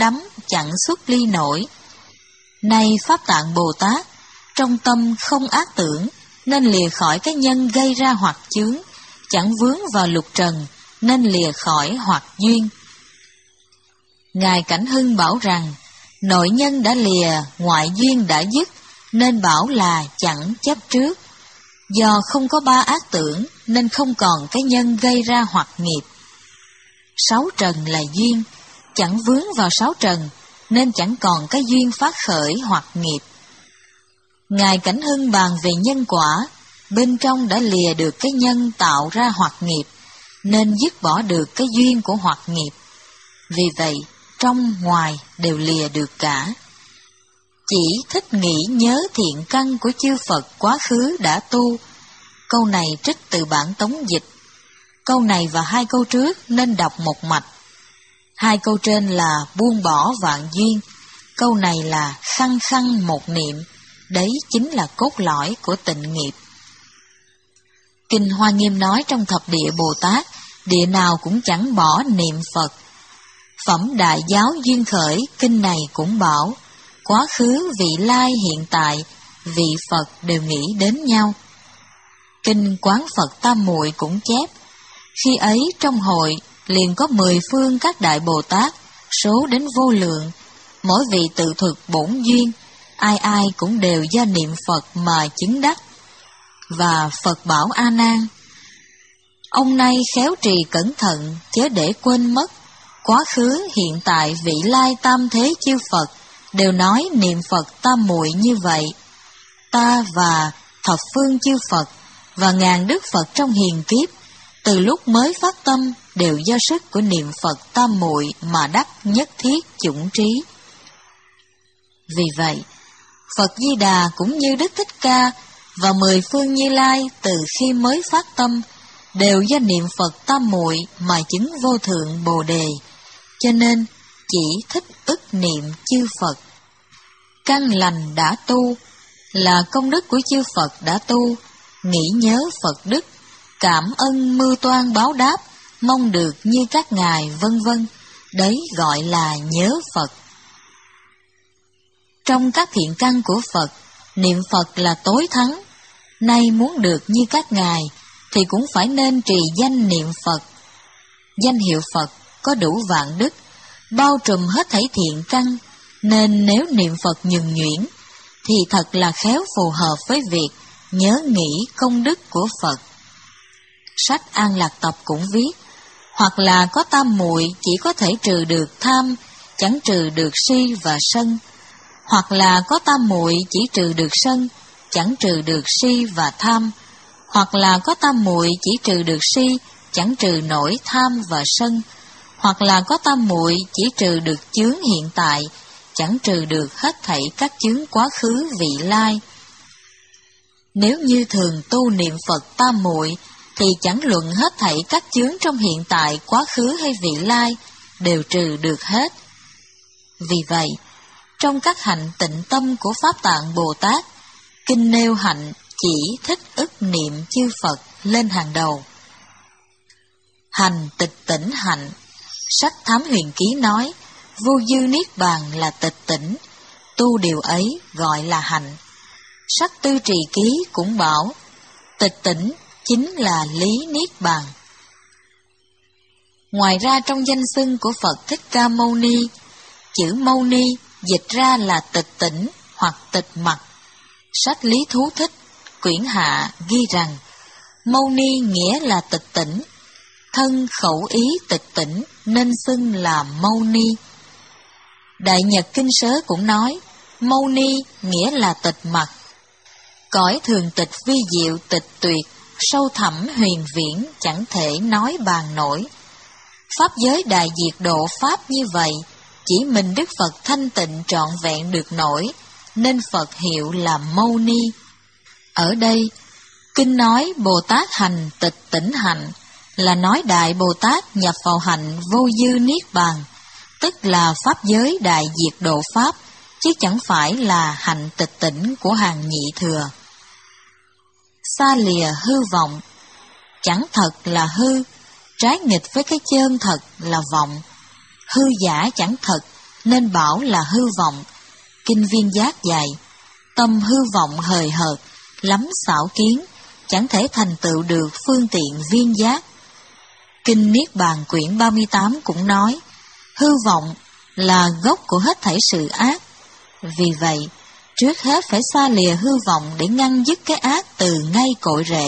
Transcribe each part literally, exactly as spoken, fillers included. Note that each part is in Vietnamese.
đắm chẳng xuất ly nổi. Nay Pháp Tạng Bồ Tát trong tâm không ác tưởng, nên lìa khỏi cái nhân gây ra hoặc chướng, chẳng vướng vào lục trần, nên lìa khỏi hoặc duyên. Ngài Cảnh Hưng bảo rằng, nội nhân đã lìa, ngoại duyên đã dứt, nên bảo là chẳng chấp trước. Do không có ba ác tưởng, nên không còn cái nhân gây ra hoặc nghiệp. Sáu trần là duyên, chẳng vướng vào sáu trần, nên chẳng còn cái duyên phát khởi hoặc nghiệp. Ngài Cảnh Hưng bàn về nhân quả, bên trong đã lìa được cái nhân tạo ra hoặc nghiệp, nên dứt bỏ được cái duyên của hoặc nghiệp. Vì vậy, trong ngoài đều lìa được cả. Chỉ thích nghĩ nhớ thiện căn của chư Phật quá khứ đã tu. Câu này trích từ bản tống dịch. Câu này và hai câu trước nên đọc một mạch. Hai câu trên là buông bỏ vạn duyên, câu này là khăng khăng một niệm. Đấy chính là cốt lõi của tịnh nghiệp. Kinh Hoa Nghiêm nói trong thập địa Bồ Tát, địa nào cũng chẳng bỏ niệm Phật. Phẩm Đại Giáo Duyên Khởi, kinh này cũng bảo, quá khứ, vị lai, hiện tại, vị Phật đều nghĩ đến nhau. Kinh Quán Phật Tam Muội cũng chép, khi ấy trong hội liền có mười phương các đại Bồ Tát, số đến vô lượng, mỗi vị tự thực bổn duyên, ai ai cũng đều do niệm Phật mà chứng đắc. Và Phật bảo A Nan, ông nay khéo trì cẩn thận, chớ để quên mất, quá khứ, hiện tại, vị lai tam thế chư Phật đều nói niệm Phật tam muội như vậy. Ta và thập phương chư Phật và ngàn đức Phật trong hiền kiếp, từ lúc mới phát tâm đều do sức của niệm Phật tam muội mà đắc nhất thiết chủng trí. Vì vậy, Phật Di Đà cũng như Đức Thích Ca và mười phương Như Lai từ khi mới phát tâm đều do niệm Phật tam muội mà chứng vô thượng Bồ Đề, cho nên chỉ thích ức niệm chư Phật. Căn lành đã tu là công đức của chư Phật đã tu, nghĩ nhớ Phật đức, cảm ơn mưu toan báo đáp, mong được như các ngài vân vân, đấy gọi là nhớ Phật. Trong các thiện căn của Phật, niệm Phật là tối thắng. Nay muốn được như các ngài thì cũng phải nên trì danh niệm Phật. Danh hiệu Phật có đủ vạn đức, bao trùm hết thảy thiện căn, nên nếu niệm Phật nhuần nhuyễn thì thật là khéo phù hợp với việc nhớ nghĩ công đức của Phật. Sách An Lạc Tập cũng viết, hoặc là có tam muội chỉ có thể trừ được tham, chẳng trừ được si và sân, hoặc là có tam muội chỉ trừ được sân, chẳng trừ được si và tham, hoặc là có tam muội chỉ trừ được si, chẳng trừ nổi tham và sân, hoặc là có tam muội chỉ trừ được chướng hiện tại, chẳng trừ được hết thảy các chướng quá khứ vị lai. Nếu như thường tu niệm Phật tam muội thì chẳng luận hết thảy các chướng trong hiện tại, quá khứ hay vị lai đều trừ được hết. Vì vậy, trong các hạnh tịnh tâm của Pháp Tạng Bồ Tát, kinh nêu hạnh chỉ thích ức niệm chư Phật lên hàng đầu. Hành tịch tỉnh hạnh, sách Thám Huyền Ký nói, vô dư niết bàn là tịch tỉnh, tu điều ấy gọi là hạnh. Sách Tư Trì Ký cũng bảo, tịch tỉnh chính là lý niết bàn. Ngoài ra trong danh xưng của Phật Thích Ca Mâu Ni, chữ Mâu Ni dịch ra là tịch tỉnh hoặc tịch mặc. Sách Lý Thú Thích quyển hạ ghi rằng, Mâu Ni nghĩa là tịch tỉnh, thân khẩu ý tịch tỉnh nên xưng là Mâu Ni. Đại Nhật Kinh Sớ cũng nói, Mâu Ni nghĩa là tịch mặc. Cõi thường tịch vi diệu tịch tuyệt, sâu thẳm huyền viễn chẳng thể nói bàn nổi. Pháp giới đại diệt độ Pháp như vậy, chỉ mình Đức Phật thanh tịnh trọn vẹn được nổi, nên Phật hiệu là Mâu Ni. Ở đây, Kinh nói Bồ Tát hành tịch tỉnh hạnh, là nói Đại Bồ Tát nhập vào hạnh vô dư niết bàn, tức là Pháp giới đại diệt độ Pháp, chứ chẳng phải là hạnh tịch tỉnh của hàng nhị thừa. Xa lìa hư vọng, chẳng thật là hư, trái nghịch với cái chân thật là vọng. Hư giả chẳng thật, nên bảo là hư vọng. Kinh Viên Giác dạy, tâm hư vọng hời hợt, lắm xảo kiến, chẳng thể thành tựu được phương tiện viên giác. Kinh Niết Bàn quyển ba mươi tám cũng nói, hư vọng là gốc của hết thảy sự ác. Vì vậy, trước hết phải xa lìa hư vọng để ngăn dứt cái ác từ ngay cội rễ.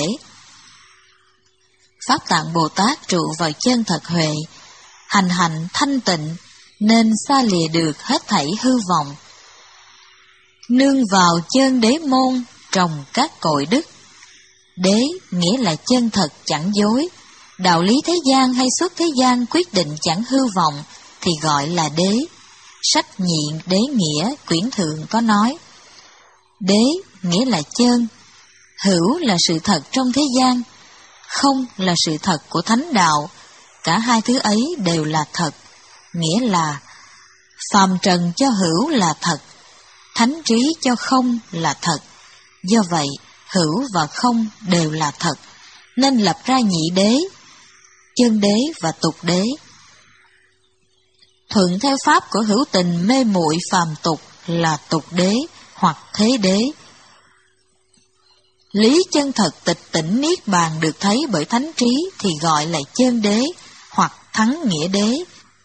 Pháp Tạng Bồ Tát trụ vào chân thật huệ, hành hạnh thanh tịnh, nên xa lìa được hết thảy hư vọng. Nương vào chân đế môn, trồng các cội đức. Đế nghĩa là chân thật chẳng dối, đạo lý thế gian hay xuất thế gian quyết định chẳng hư vọng thì gọi là đế. Sách Nhịn Đế Nghĩa quyển thượng có nói, đế nghĩa là chân, hữu là sự thật trong thế gian, không là sự thật của thánh đạo, cả hai thứ ấy đều là thật, nghĩa là phàm trần cho hữu là thật, thánh trí cho không là thật. Do vậy, hữu và không đều là thật, nên lập ra nhị đế, chân đế và tục đế. Thuận theo pháp của hữu tình mê muội phàm tục là tục đế hoặc thế đế. Lý chân thật tịch tỉnh niết bàn được thấy bởi thánh trí thì gọi là chân đế hoặc thắng nghĩa đế.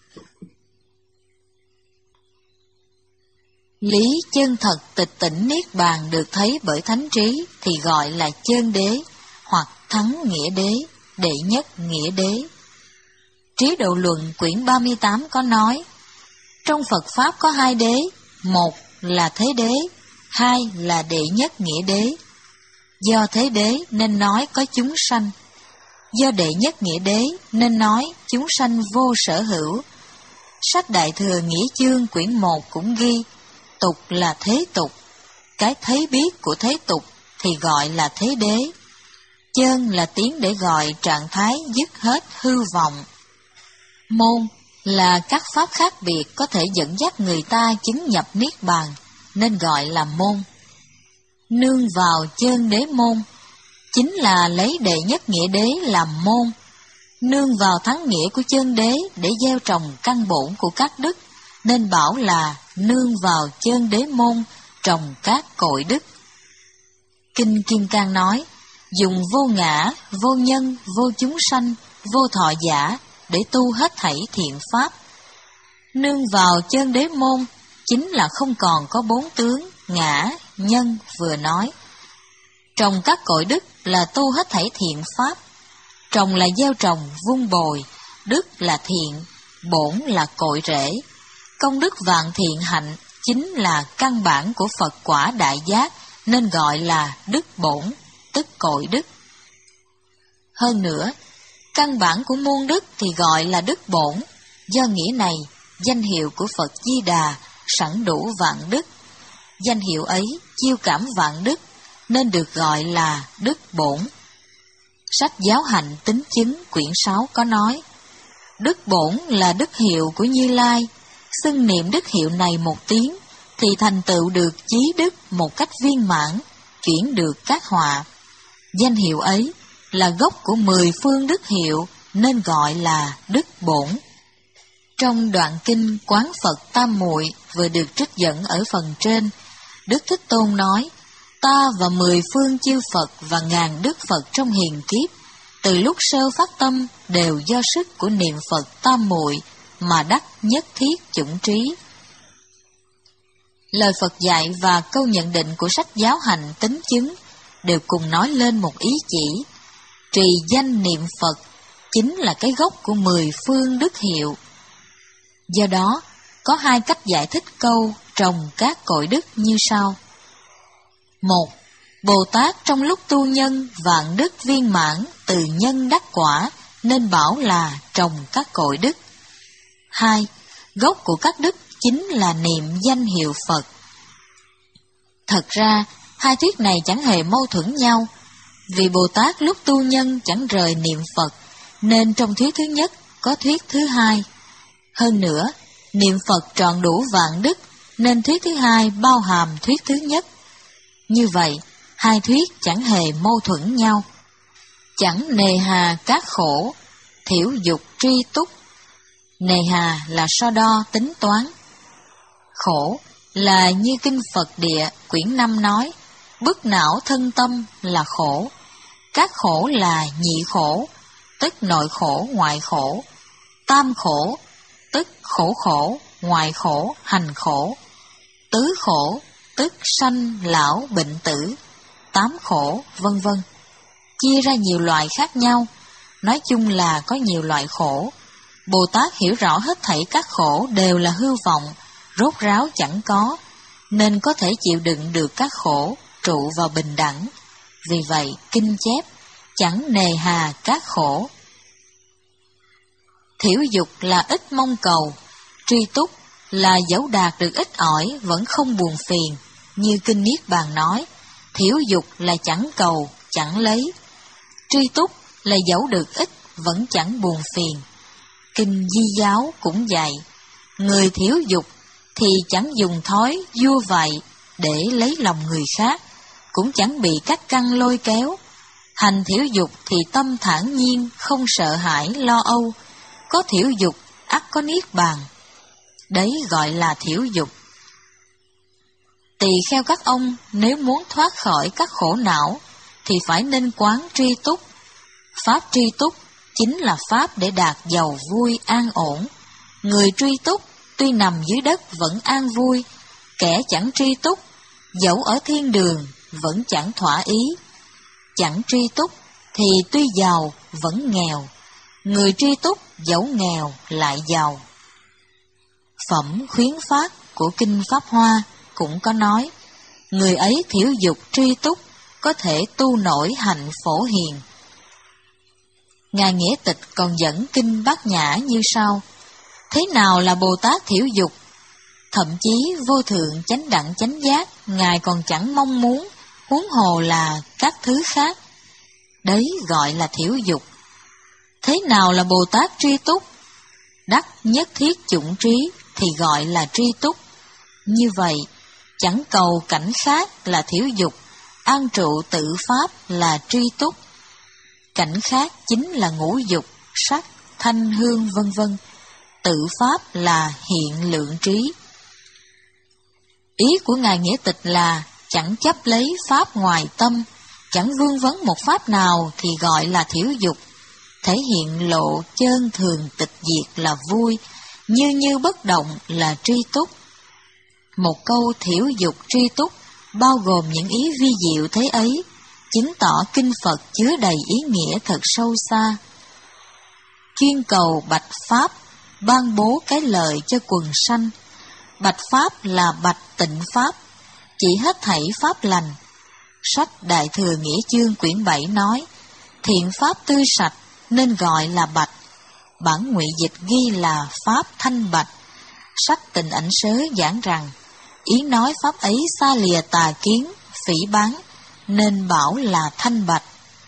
Lý chân thật tịch tỉnh niết bàn được thấy bởi thánh trí thì gọi là chân đế hoặc thắng nghĩa đế, đệ nhất nghĩa đế. Trí Độ Luận quyển ba mươi tám có nói, trong Phật Pháp có hai đế, một là thế đế, hai là đệ nhất nghĩa đế. Do thế đế nên nói có chúng sanh, do đệ nhất nghĩa đế nên nói chúng sanh vô sở hữu. Sách Đại Thừa Nghĩa Chương quyển một cũng ghi, tục là thế tục, cái thấy biết của thế tục thì gọi là thế đế. Chân là tiếng để gọi trạng thái dứt hết hư vọng. Môn là các pháp khác biệt có thể dẫn dắt người ta chứng nhập niết bàn, nên gọi là môn. Nương vào chân đế môn, chính là lấy đệ nhất nghĩa đế làm môn. Nương vào thắng nghĩa của chân đế để gieo trồng căn bổn của các đức, nên bảo là nương vào chân đế môn, trồng các cội đức. Kinh Kim Cang nói, dùng vô ngã, vô nhân, vô chúng sanh, vô thọ giả để tu hết thảy thiện pháp. Nương vào chân đế môn chính là không còn có bốn tướng ngã, nhân vừa nói. Trồng các cội đức là tu hết thảy thiện pháp. Trồng là gieo trồng vun bồi, đức là thiện, bổn là cội rễ. Công đức vạn thiện hạnh chính là căn bản của Phật quả đại giác, nên gọi là đức bổn, tức cội đức. Hơn nữa, căn bản của muôn đức thì gọi là đức bổn. Do nghĩa này, danh hiệu của Phật Di Đà sẵn đủ vạn đức. Danh hiệu ấy chiêu cảm vạn đức, nên được gọi là đức bổn. Sách Giáo Hạnh Tín Chứng quyển sáu có nói, đức bổn là đức hiệu của Như Lai, xưng niệm đức hiệu này một tiếng, thì thành tựu được chí đức một cách viên mãn, chuyển được các họa. Danh hiệu ấy là gốc của mười phương đức hiệu, nên gọi là đức bổn. Trong đoạn kinh Quán Phật Tam Muội vừa được trích dẫn ở phần trên, Đức Thích Tôn nói, ta và mười phương chư Phật và ngàn đức Phật trong hiền kiếp, từ lúc sơ phát tâm đều do sức của niệm Phật Tam Muội mà đắc nhất thiết chủng trí. Lời Phật dạy và câu nhận định của sách Giáo Hành Tín Chứng đều cùng nói lên một ý chỉ, trì danh niệm Phật chính là cái gốc của mười phương đức hiệu. Do đó, có hai cách giải thích câu trồng các cội đức như sau. Một, Bồ Tát trong lúc tu nhân vạn đức viên mãn từ nhân đắc quả, nên bảo là trồng các cội đức. Hai, gốc của các đức chính là niệm danh hiệu Phật. Thật ra, hai thuyết này chẳng hề mâu thuẫn nhau, vì Bồ Tát lúc tu nhân chẳng rời niệm Phật, nên trong thuyết thứ nhất có thuyết thứ hai. Hơn nữa, niệm Phật trọn đủ vạn đức, nên thuyết thứ hai bao hàm thuyết thứ nhất. Như vậy, hai thuyết chẳng hề mâu thuẫn nhau. Chẳng nề hà các khổ, thiểu dục tri túc. Nề hà là so đo tính toán. Khổ là như kinh Phật Địa quyển năm nói, bức não thân tâm là khổ. Các khổ là nhị khổ, tức nội khổ ngoại khổ. Tam khổ, tức khổ khổ, ngoại khổ, hành khổ. Tứ khổ, tức sanh, lão, bệnh tử. Tám khổ, vân vân. Chia ra nhiều loại khác nhau, nói chung là có nhiều loại khổ. Bồ Tát hiểu rõ hết thảy các khổ đều là hư vọng, rốt ráo chẳng có, nên có thể chịu đựng được các khổ, trụ vào bình đẳng. Vì vậy, kinh chép, chẳng nề hà các khổ. Thiểu dục là ít mong cầu, tri túc là dẫu đạt được ít ỏi vẫn không buồn phiền, như kinh Niết Bàn nói, thiểu dục là chẳng cầu, chẳng lấy. Tri túc là dẫu được ít vẫn chẳng buồn phiền. Kinh Di Giáo cũng dạy, người thiểu dục thì chẳng dùng thói vua vậy để lấy lòng người khác, cũng chẳng bị các căn lôi kéo. Hành thiểu dục thì tâm thản nhiên, không sợ hãi lo âu. Có thiểu dục ắt có niết bàn. Đấy gọi là thiểu dục. Tỳ kheo các ông nếu muốn thoát khỏi các khổ não thì phải nên quán tri túc. Pháp tri túc chính là pháp để đạt giàu vui an ổn. Người tri túc tuy nằm dưới đất vẫn an vui, kẻ chẳng tri túc dẫu ở thiên đường vẫn chẳng thỏa ý. Chẳng tri túc thì tuy giàu vẫn nghèo, người tri túc dẫu nghèo lại giàu. Phẩm khuyến phát của kinh Pháp Hoa cũng có nói, người ấy thiểu dục tri túc có thể tu nổi hạnh phổ hiền. Ngài Nghĩa Tịch còn dẫn kinh Bát Nhã như sau: thế nào là Bồ Tát thiểu dục? Thậm chí vô thượng chánh đẳng chánh giác Ngài còn chẳng mong muốn, huống hồ là các thứ khác. Đấy gọi là thiểu dục. Thế nào là Bồ Tát tri túc? Đắc nhất thiết chủng trí thì gọi là tri túc. Như vậy, chẳng cầu cảnh khác là thiểu dục, an trụ tự pháp là tri túc. Cảnh khác chính là ngũ dục, sắc, thanh, hương vân vân. Tự pháp là hiện lượng trí. Ý của Ngài Nghĩa Tịch là chẳng chấp lấy pháp ngoài tâm, chẳng vương vấn một pháp nào thì gọi là thiểu dục. Thể hiện lộ chân thường tịch diệt là vui, như như bất động là tri túc. Một câu thiểu dục tri túc bao gồm những ý vi diệu thế ấy, chứng tỏ kinh Phật chứa đầy ý nghĩa thật sâu xa. Chuyên cầu bạch pháp, ban bố cái lợi cho quần sanh. Bạch pháp là bạch tịnh pháp, chỉ hết thảy pháp lành. Sách Đại Thừa Nghĩa Chương quyển bảy nói, thiện pháp tươi sạch nên gọi là bạch. Bản ngụy dịch ghi là pháp thanh bạch. Sách Tịnh Ảnh Sớ giảng rằng, ý nói pháp ấy xa lìa tà kiến, phỉ báng, nên bảo là thanh bạch.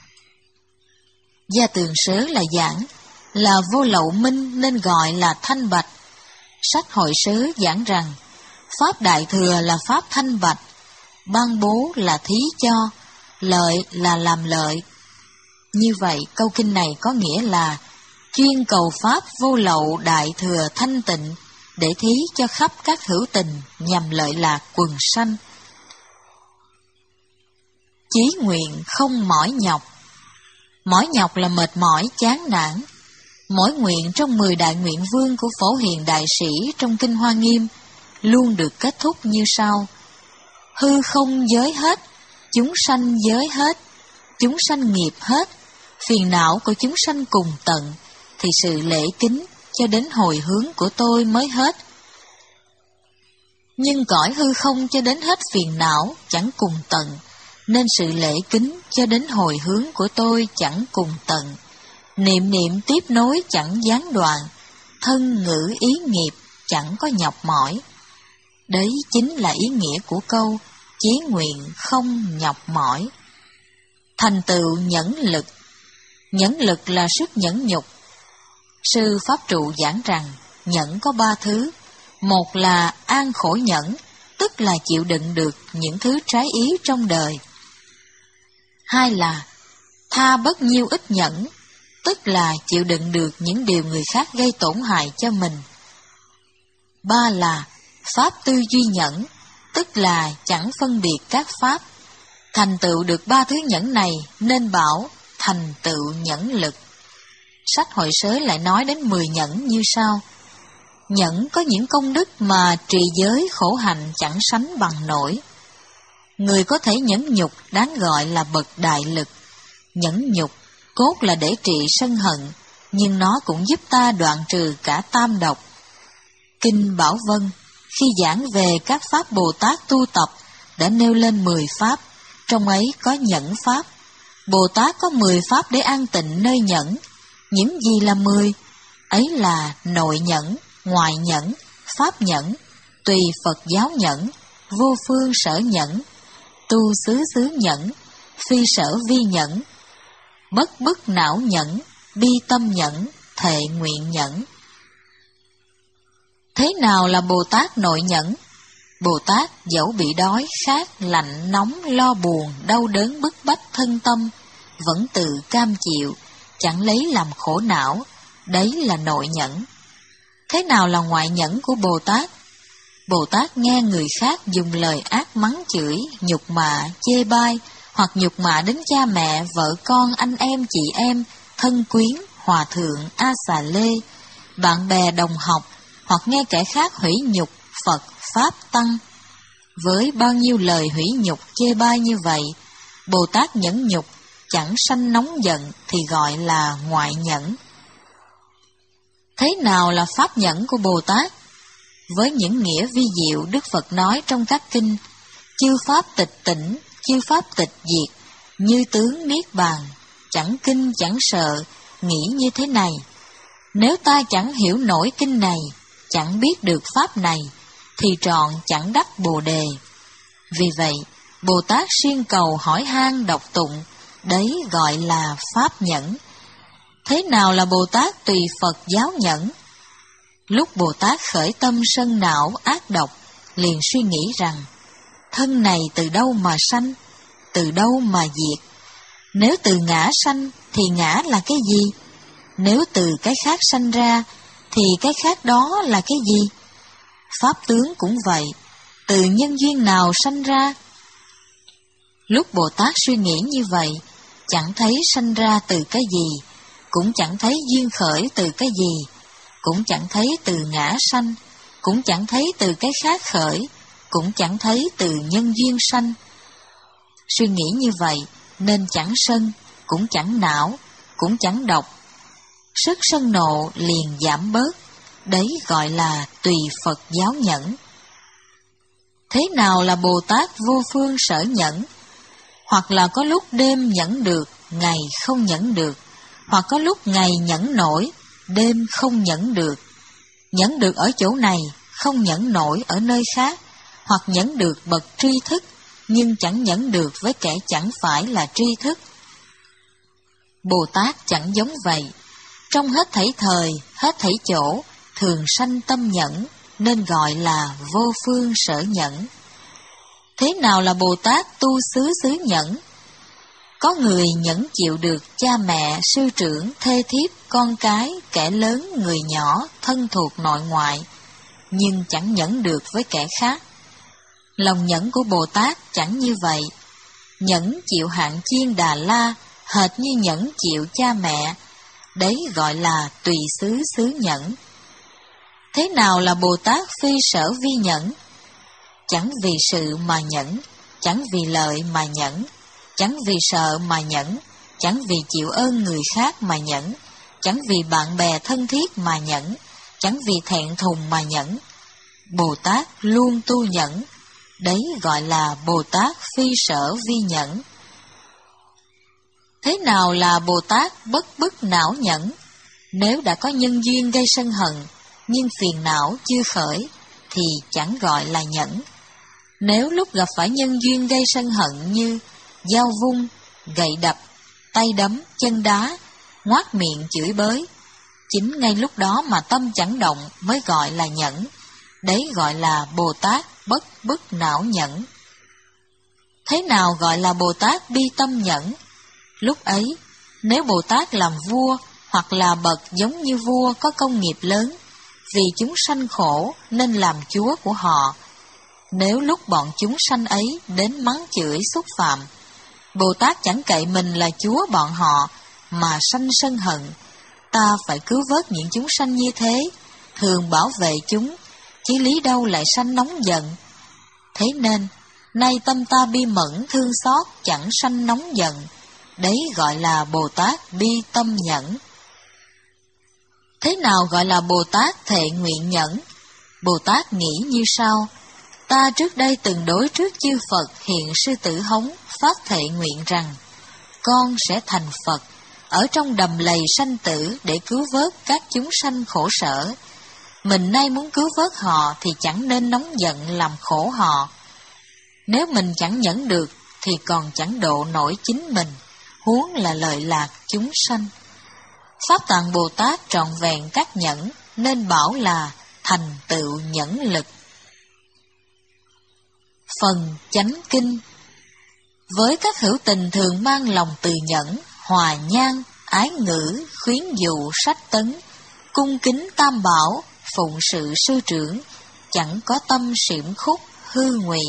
Gia Tường Sớ là giảng, là vô lậu minh nên gọi là thanh bạch. Sách Hội Sớ giảng rằng, pháp Đại Thừa là pháp thanh bạch, ban bố là thí cho, lợi là làm lợi. Như vậy, câu kinh này có nghĩa là chuyên cầu pháp vô lậu Đại Thừa thanh tịnh để thí cho khắp các hữu tình nhằm lợi lạc quần sanh. Chí nguyện không mỏi nhọc. Mỏi nhọc là mệt mỏi chán nản. Mỗi nguyện trong mười đại nguyện vương của Phổ Hiền Đại Sĩ trong Kinh Hoa Nghiêm luôn được kết thúc như sau: hư không giới hết, chúng sanh giới hết, chúng sanh nghiệp hết, phiền não của chúng sanh cùng tận, thì sự lễ kính cho đến hồi hướng của tôi mới hết. Nhưng cõi hư không cho đến hết phiền não chẳng cùng tận, nên sự lễ kính cho đến hồi hướng của tôi chẳng cùng tận. Niệm niệm tiếp nối chẳng gián đoạn, thân ngữ ý nghiệp chẳng có nhọc mỏi. Đấy chính là ý nghĩa của câu chí nguyện không nhọc mỏi. Thành tựu nhẫn lực. Nhẫn lực là sức nhẫn nhục. Sư Pháp Trụ giảng rằng nhẫn có ba thứ. Một là an khổ nhẫn, tức là chịu đựng được những thứ trái ý trong đời. Hai là tha bất nhiêu ít nhẫn, tức là chịu đựng được những điều người khác gây tổn hại cho mình. Ba là Pháp tư duy nhẫn, tức là chẳng phân biệt các pháp. Thành tựu được ba thứ nhẫn này nên bảo thành tựu nhẫn lực. Sách Hội Sớ lại nói đến mười nhẫn như sau. Nhẫn có những công đức mà trì giới khổ hạnh chẳng sánh bằng nổi. Người có thể nhẫn nhục đáng gọi là bậc đại lực. Nhẫn nhục cốt là để trị sân hận, nhưng nó cũng giúp ta đoạn trừ cả tam độc. Kinh Bảo Vân khi giảng về các pháp Bồ Tát tu tập đã nêu lên mười pháp, trong ấy có nhẫn pháp. Bồ Tát có mười pháp để an tịnh nơi nhẫn. Những gì là mười? Ấy là nội nhẫn, ngoại nhẫn, pháp nhẫn, tùy Phật giáo nhẫn, vô phương sở nhẫn, tu xứ xứ nhẫn, phi sở vi nhẫn, bất bức não nhẫn, bi tâm nhẫn, thệ nguyện nhẫn. Thế nào là Bồ Tát nội nhẫn? Bồ Tát dẫu bị đói, khát, lạnh, nóng, lo buồn, đau đớn bức bách thân tâm, vẫn tự cam chịu, chẳng lấy làm khổ não, đấy là nội nhẫn. Thế nào là ngoại nhẫn của Bồ Tát? Bồ Tát nghe người khác dùng lời ác mắng chửi, nhục mạ, chê bai, hoặc nhục mạ đến cha mẹ, vợ con, anh em, chị em, thân quyến, hòa thượng, a xà lê, bạn bè đồng học, hoặc nghe kẻ khác hủy nhục Phật, Pháp, Tăng. Với bao nhiêu lời hủy nhục chê bai như vậy, Bồ Tát nhẫn nhục, chẳng sanh nóng giận thì gọi là ngoại nhẫn. Thế nào là pháp nhẫn của Bồ Tát? Với những nghĩa vi diệu Đức Phật nói trong các kinh, chư pháp tịch tỉnh, chư pháp tịch diệt, như tướng niết bàn, chẳng kinh chẳng sợ, nghĩ như thế này. Nếu ta chẳng hiểu nổi kinh này, chẳng biết được pháp này, thì trọn chẳng đắc Bồ đề. Vì vậy, Bồ Tát siêng cầu hỏi han đọc tụng, đấy gọi là pháp nhẫn. Thế nào là Bồ Tát tùy Phật giáo nhẫn? Lúc Bồ Tát khởi tâm sân não ác độc, liền suy nghĩ rằng, thân này từ đâu mà sanh, từ đâu mà diệt? Nếu từ ngã sanh, thì ngã là cái gì? Nếu từ cái khác sanh ra, thì cái khác đó là cái gì? Pháp tướng cũng vậy, từ nhân duyên nào sanh ra? Lúc Bồ Tát suy nghĩ như vậy, chẳng thấy sanh ra từ cái gì, cũng chẳng thấy duyên khởi từ cái gì, cũng chẳng thấy từ ngã sanh, cũng chẳng thấy từ cái khác khởi, cũng chẳng thấy từ nhân duyên sanh. Suy nghĩ như vậy nên chẳng sân, cũng chẳng não, cũng chẳng độc. Sức sân nộ liền giảm bớt, đấy gọi là tùy Phật giáo nhẫn. Thế nào là Bồ Tát vô phương sở nhẫn? Hoặc là có lúc đêm nhẫn được, ngày không nhẫn được, hoặc có lúc ngày nhẫn nổi, đêm không nhẫn được. Nhẫn được ở chỗ này, không nhẫn nổi ở nơi khác, hoặc nhẫn được bậc tri thức, nhưng chẳng nhẫn được với kẻ chẳng phải là tri thức. Bồ Tát chẳng giống vậy, trong hết thảy thời, hết thảy chỗ, thường sanh tâm nhẫn, nên gọi là vô phương sở nhẫn. Thế nào là Bồ Tát tu xứ xứ nhẫn? Có người nhẫn chịu được cha mẹ, sư trưởng, thê thiếp, con cái, kẻ lớn, người nhỏ, thân thuộc nội ngoại, nhưng chẳng nhẫn được với kẻ khác. Lòng nhẫn của Bồ Tát chẳng như vậy. Nhẫn chịu hạng chiên Đà La, hệt như nhẫn chịu cha mẹ, đấy gọi là tùy xứ xứ nhẫn. Thế nào là Bồ Tát phi sở vi nhẫn? Chẳng vì sự mà nhẫn, chẳng vì lợi mà nhẫn, chẳng vì sợ mà nhẫn, chẳng vì chịu ơn người khác mà nhẫn, chẳng vì bạn bè thân thiết mà nhẫn, chẳng vì thẹn thùng mà nhẫn. Bồ Tát luôn tu nhẫn, đấy gọi là Bồ Tát phi sở vi nhẫn. Thế nào là Bồ Tát bất bức não nhẫn? Nếu đã có nhân duyên gây sân hận, nhưng phiền não chưa khởi, thì chẳng gọi là nhẫn. Nếu lúc gặp phải nhân duyên gây sân hận như dao vung, gậy đập, tay đấm, chân đá, ngoác miệng chửi bới, chính ngay lúc đó mà tâm chẳng động mới gọi là nhẫn. Đấy gọi là Bồ Tát bất bức não nhẫn. Thế nào gọi là Bồ Tát bi tâm nhẫn? Lúc ấy, nếu Bồ Tát làm vua hoặc là bậc giống như vua có công nghiệp lớn, vì chúng sanh khổ nên làm chúa của họ. Nếu lúc bọn chúng sanh ấy đến mắng chửi xúc phạm, Bồ Tát chẳng cậy mình là chúa bọn họ mà sanh sân hận, ta phải cứu vớt những chúng sanh như thế, thường bảo vệ chúng, chứ lý đâu lại sanh nóng giận. Thế nên, nay tâm ta bi mẫn thương xót chẳng sanh nóng giận, đấy gọi là Bồ Tát bi tâm nhẫn. Thế nào gọi là Bồ Tát thệ nguyện nhẫn? Bồ Tát nghĩ như sau: ta trước đây từng đối trước chư Phật hiện sư tử hống phát thệ nguyện rằng, con sẽ thành Phật, ở trong đầm lầy sanh tử để cứu vớt các chúng sanh khổ sở. Mình nay muốn cứu vớt họ thì chẳng nên nóng giận làm khổ họ. Nếu mình chẳng nhẫn được thì còn chẳng độ nổi chính mình, huống là lợi lạc chúng sanh. Pháp Tạng Bồ Tát trọn vẹn các nhẫn, nên bảo là thành tựu nhẫn lực. Phần chánh kinh. Với các hữu tình thường mang lòng từ nhẫn, hòa nhan, ái ngữ, khuyến dụ, sách tấn, cung kính tam bảo, phụng sự sư trưởng, chẳng có tâm xiểm khúc, hư ngụy.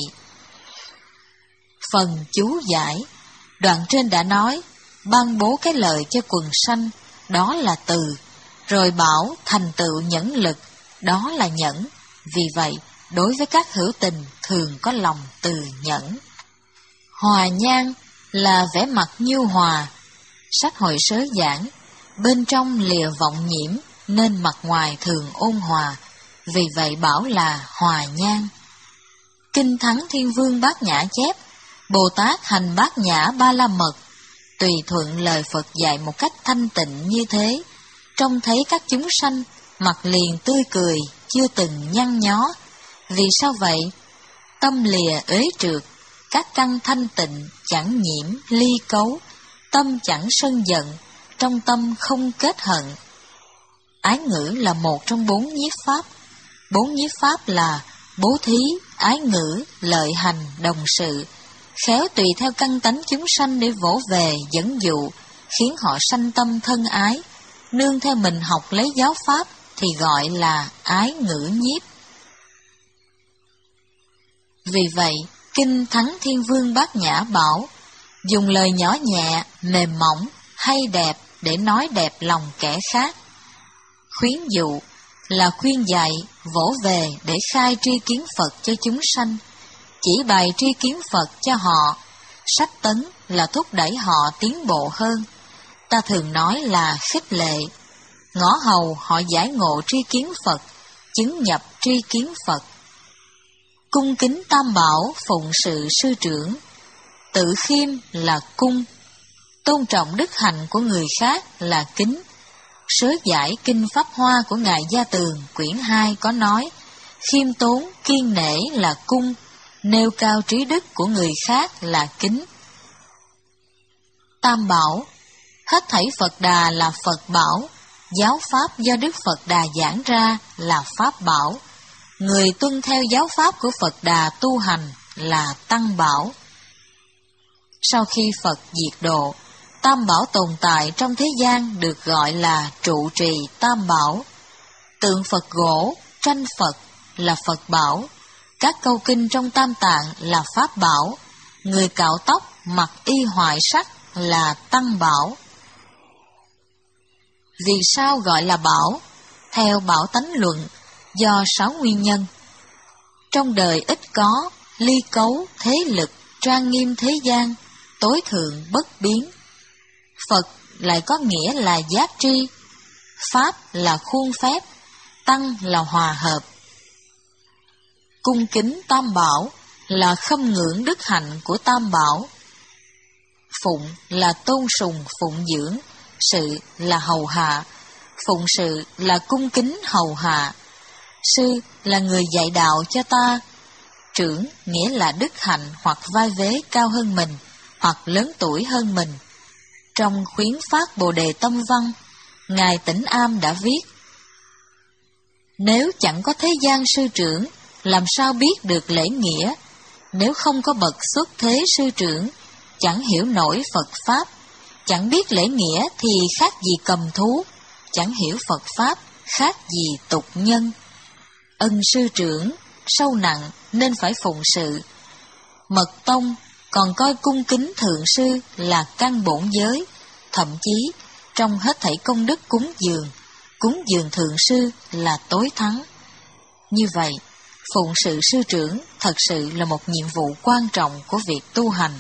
Phần chú giải. Đoạn trên đã nói, ban bố cái lợi cho quần sanh, đó là từ, rồi bảo thành tựu nhẫn lực, đó là nhẫn. Vì vậy, đối với các hữu tình thường có lòng từ nhẫn. Hòa nhan là vẻ mặt nhu hòa. Sách Hội Sớ giảng, bên trong lìa vọng nhiễm, nên mặt ngoài thường ôn hòa, vì vậy bảo là hòa nhan. Kinh Thắng Thiên Vương Bát Nhã chép, Bồ Tát hành Bát Nhã Ba La Mật, tùy thuận lời Phật dạy một cách thanh tịnh như thế, trông thấy các chúng sanh, mặt liền tươi cười, chưa từng nhăn nhó. Vì sao vậy? Tâm lìa uế trượt, các căn thanh tịnh, chẳng nhiễm ly cấu, tâm chẳng sân giận, trong tâm không kết hận. Ái ngữ là một trong bốn nhiếp pháp. Bốn nhiếp pháp là bố thí, ái ngữ, lợi hành, đồng sự, khéo tùy theo căn tánh chúng sanh để vỗ về, dẫn dụ, khiến họ sanh tâm thân ái, nương theo mình học lấy giáo pháp thì gọi là ái ngữ nhiếp. Vì vậy, Kinh Thắng Thiên Vương Bát Nhã bảo, dùng lời nhỏ nhẹ, mềm mỏng, hay đẹp để nói đẹp lòng kẻ khác. Khuyến dụ là khuyên dạy, vỗ về để khai tri kiến Phật cho chúng sanh, chỉ bày tri kiến Phật cho họ. Sách tấn là thúc đẩy họ tiến bộ hơn. Ta thường nói là khích lệ, ngõ hầu họ giải ngộ tri kiến Phật, chứng nhập tri kiến Phật. Cung kính tam bảo, phụng sự sư trưởng. Tự khiêm là cung, tôn trọng đức hạnh của người khác là kính. Sớ giải Kinh Pháp Hoa của Ngài Gia Tường quyển hai có nói, khiêm tốn, kiên nể là cung, nêu cao trí đức của người khác là kính. Tam bảo, hết thảy Phật Đà là Phật bảo, giáo pháp do Đức Phật Đà giảng ra là Pháp bảo, người tuân theo giáo pháp của Phật Đà tu hành là Tăng bảo. Sau khi Phật diệt độ, Tam bảo tồn tại trong thế gian được gọi là trụ trì Tam bảo. Tượng Phật gỗ, tranh Phật là Phật bảo, các câu kinh trong Tam Tạng là Pháp bảo, người cạo tóc mặc y hoại sắc là Tăng bảo. Vì sao gọi là bảo? Theo Bảo Tánh Luận, do sáu nguyên nhân. Trong đời ít có, ly cấu, thế lực, trang nghiêm thế gian, tối thượng bất biến. Phật lại có nghĩa là giác tri, Pháp là khuôn phép, Tăng là hòa hợp. Cung kính Tam bảo là khâm ngưỡng đức hạnh của Tam bảo. Phụng là tôn sùng phụng dưỡng, sự là hầu hạ, phụng sự là cung kính hầu hạ. Sư là người dạy đạo cho ta. Trưởng nghĩa là đức hạnh hoặc vai vế cao hơn mình, hoặc lớn tuổi hơn mình. Trong khuyến phát Bồ Đề Tâm Văn, Ngài Tĩnh Am đã viết, nếu chẳng có thế gian sư trưởng, làm sao biết được lễ nghĩa? Nếu không có bậc xuất thế sư trưởng, chẳng hiểu nổi Phật Pháp. Chẳng biết lễ nghĩa thì khác gì cầm thú, chẳng hiểu Phật Pháp, khác gì tục nhân. Ân sư trưởng, sâu nặng nên phải phụng sự. Mật tông còn coi cung kính thượng sư là căn bổn giới, thậm chí trong hết thảy công đức cúng dường, cúng dường thượng sư là tối thắng. Như vậy, phụng sự sư trưởng thật sự là một nhiệm vụ quan trọng của việc tu hành.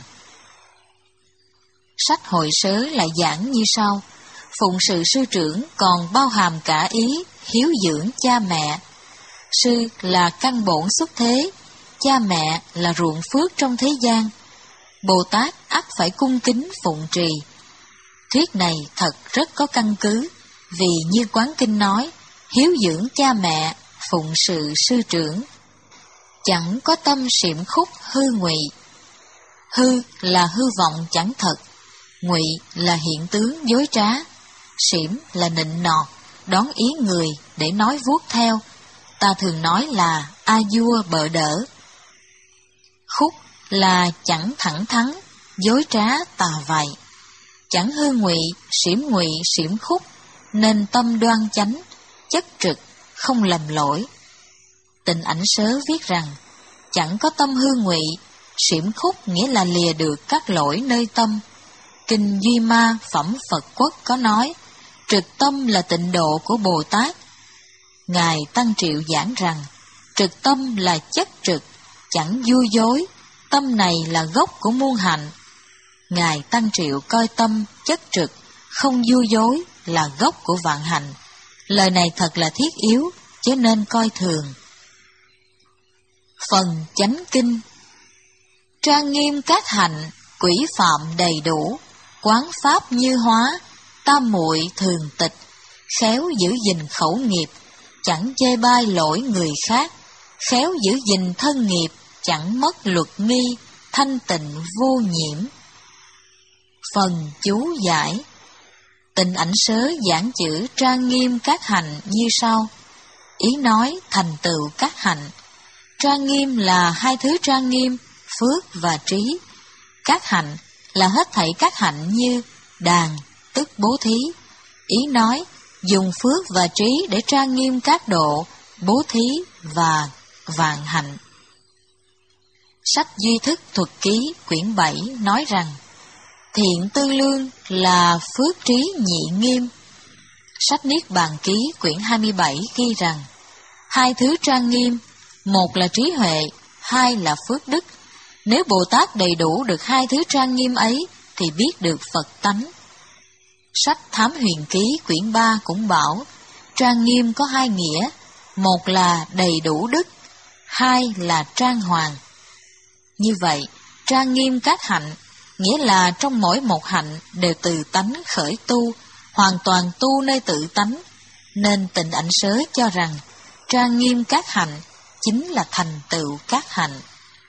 Sách Hội Sớ lại giảng như sau: phụng sự sư trưởng còn bao hàm cả ý hiếu dưỡng cha mẹ. Sư là căn bổn xuất thế, cha mẹ là ruộng phước trong thế gian. Bồ Tát ắt phải cung kính phụng trì. Thuyết này thật rất có căn cứ, vì như Quán Kinh nói, hiếu dưỡng cha mẹ, phụng sự sư trưởng. Chẳng có tâm xiểm khúc hư ngụy. Hư là hư vọng chẳng thật, ngụy là hiện tướng dối trá, xiểm là nịnh nọt, đón ý người để nói vuốt theo. Ta thường nói là a vua bợ đỡ. Khúc là chẳng thẳng thắn, dối trá tà vậy. Chẳng hư ngụy, xiểm ngụy, xiểm khúc, nên tâm đoan chánh, chất trực, không lầm lỗi. Tịnh Ảnh Sớ viết rằng, chẳng có tâm hư ngụy, xiểm khúc nghĩa là lìa được các lỗi nơi tâm. Kinh Duy Ma Phẩm Phật Quốc có nói, trực tâm là tịnh độ của Bồ Tát. Ngài Tăng Triệu giảng rằng, trực tâm là chất trực, chẳng vui dối, tâm này là gốc của muôn hạnh. Ngài Tăng Triệu coi tâm chất trực, không vui dối là gốc của vạn hạnh. Lời này thật là thiết yếu, chứ nên coi thường. Phần Chánh Kinh. Trang nghiêm các hạnh, quỷ phạm đầy đủ, quán pháp như hóa, tam muội thường tịch, khéo giữ gìn khẩu nghiệp, chẳng chê bai lỗi người khác, khéo giữ gìn thân nghiệp, chẳng mất luật nghi, thanh tịnh vô nhiễm. Phần chú giải. Tịnh Ảnh Sớ giảng chữ trang nghiêm các hạnh như sau. Ý nói thành tựu các hạnh. Trang nghiêm là hai thứ trang nghiêm, phước và trí. Các hạnh là hết thảy các hạnh như đàn, tức bố thí. Ý nói dùng phước và trí để trang nghiêm các độ, bố thí và vạn hạnh. Sách Duy Thức Thuật Ký quyển bảy nói rằng, thiện tư lương là phước trí nhị nghiêm. Sách Niết Bàn Ký quyển hai mươi bảy ghi rằng, hai thứ trang nghiêm, một là trí huệ, hai là phước đức. Nếu Bồ Tát đầy đủ được hai thứ trang nghiêm ấy, thì biết được Phật tánh. Sách Thám Huyền Ký quyển ba cũng bảo, trang nghiêm có hai nghĩa, một là đầy đủ đức, hai là trang hoàng. Như vậy, trang nghiêm các hạnh, nghĩa là trong mỗi một hạnh đều từ tánh khởi tu, hoàn toàn tu nơi tự tánh, nên Tịnh Ảnh Sớ cho rằng, trang nghiêm các hạnh chính là thành tựu các hạnh.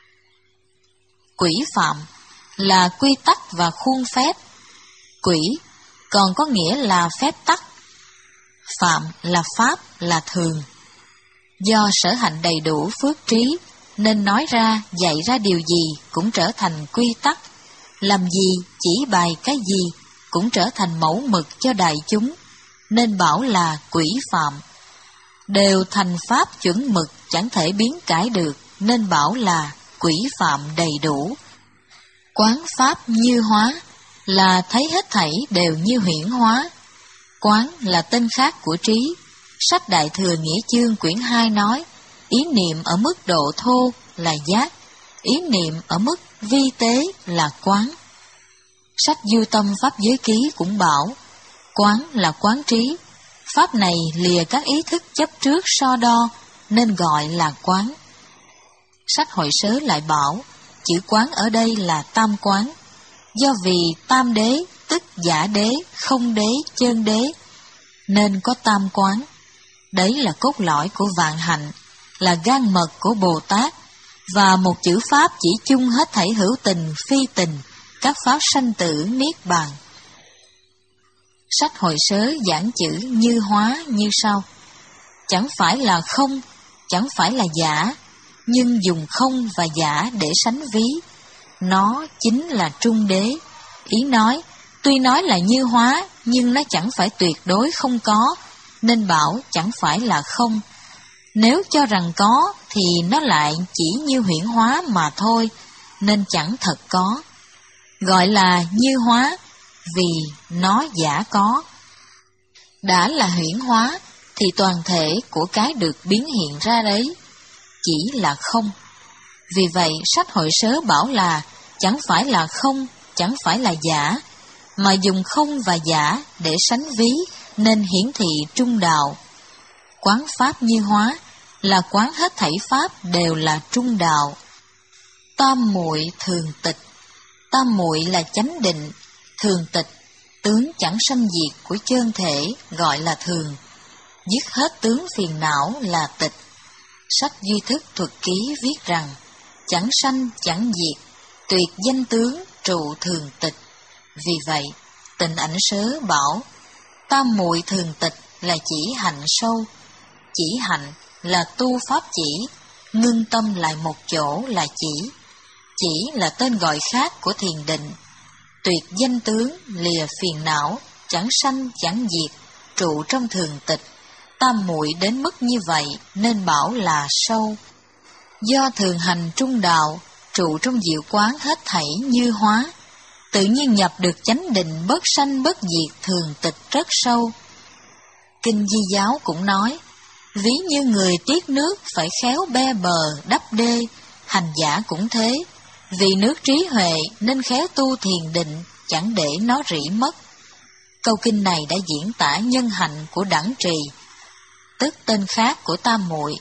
Quỷ phạm là quy tắc và khuôn phép. Quỷ còn có nghĩa là phép tắc. Phạm là pháp, là thường. Do sở hạnh đầy đủ phước trí, nên nói ra, dạy ra điều gì cũng trở thành quy tắc. Làm gì, chỉ bày cái gì cũng trở thành mẫu mực cho đại chúng, nên bảo là quỷ phạm. Đều thành pháp chuẩn mực, chẳng thể biến cải được, nên bảo là quỷ phạm đầy đủ. Quán pháp như hóa là thấy hết thảy đều như huyễn hóa. Quán là tên khác của trí. Sách Đại Thừa Nghĩa Chương quyển hai nói, ý niệm ở mức độ thô là giác, ý niệm ở mức vi tế là quán. Sách Du Tâm Pháp Giới Ký cũng bảo, quán là quán trí. Pháp này lìa các ý thức chấp trước so đo, nên gọi là quán. Sách Hội Sớ lại bảo, chữ quán ở đây là tam quán, do vì tam đế, tức giả đế, không đế, chân đế, nên có tam quán. Đấy là cốt lõi của vạn hạnh, là gan mật của Bồ Tát, và một chữ pháp chỉ chung hết thảy hữu tình, phi tình, các pháp sanh tử, niết bàn. Sách Hội Sớ giảng chữ như hóa như sau. Chẳng phải là không, chẳng phải là giả, nhưng dùng không và giả để sánh ví. Nó chính là trung đế. Ý nói, tuy nói là như hóa, nhưng nó chẳng phải tuyệt đối không có, nên bảo chẳng phải là không. Nếu cho rằng có thì nó lại chỉ như huyễn hóa mà thôi, nên chẳng thật có. Gọi là như hóa vì nó giả có. Đã là huyễn hóa thì toàn thể của cái được biến hiện ra đấy chỉ là không. Vì vậy sách Hội Sớ bảo là chẳng phải là không, chẳng phải là giả, mà dùng không và giả để sánh ví nên hiển thị trung đạo. Quán pháp như hóa là quán hết thảy pháp đều là trung đạo. Tam muội thường tịch. Tam muội là chánh định, thường tịch, tướng chẳng sanh diệt của chân thể gọi là thường. Dứt hết tướng phiền não là tịch. Sách Duy Thức Thuật Ký viết rằng, chẳng sanh chẳng diệt, tuyệt danh tướng trụ thường tịch. Vì vậy, Tịnh Ảnh Sớ bảo, tam muội thường tịch là chỉ hạnh sâu. Chỉ hạnh là tu pháp chỉ, ngưng tâm lại một chỗ là chỉ. Chỉ là tên gọi khác của thiền định. Tuyệt danh tướng lìa phiền não, chẳng sanh chẳng diệt, trụ trong thường tịch. Tam muội đến mức như vậy nên bảo là sâu. Do thường hành trung đạo, trụ trong diệu quán hết thảy như hóa, tự nhiên nhập được chánh định bất sanh bất diệt thường tịch rất sâu. Kinh Di Giáo cũng nói, ví như người tiếc nước phải khéo be bờ đắp đê, hành giả cũng thế, vì nước trí huệ nên khéo tu thiền định, chẳng để nó rỉ mất. Câu kinh này đã diễn tả nhân hạnh của đẳng trì, tức tên khác của tam muội.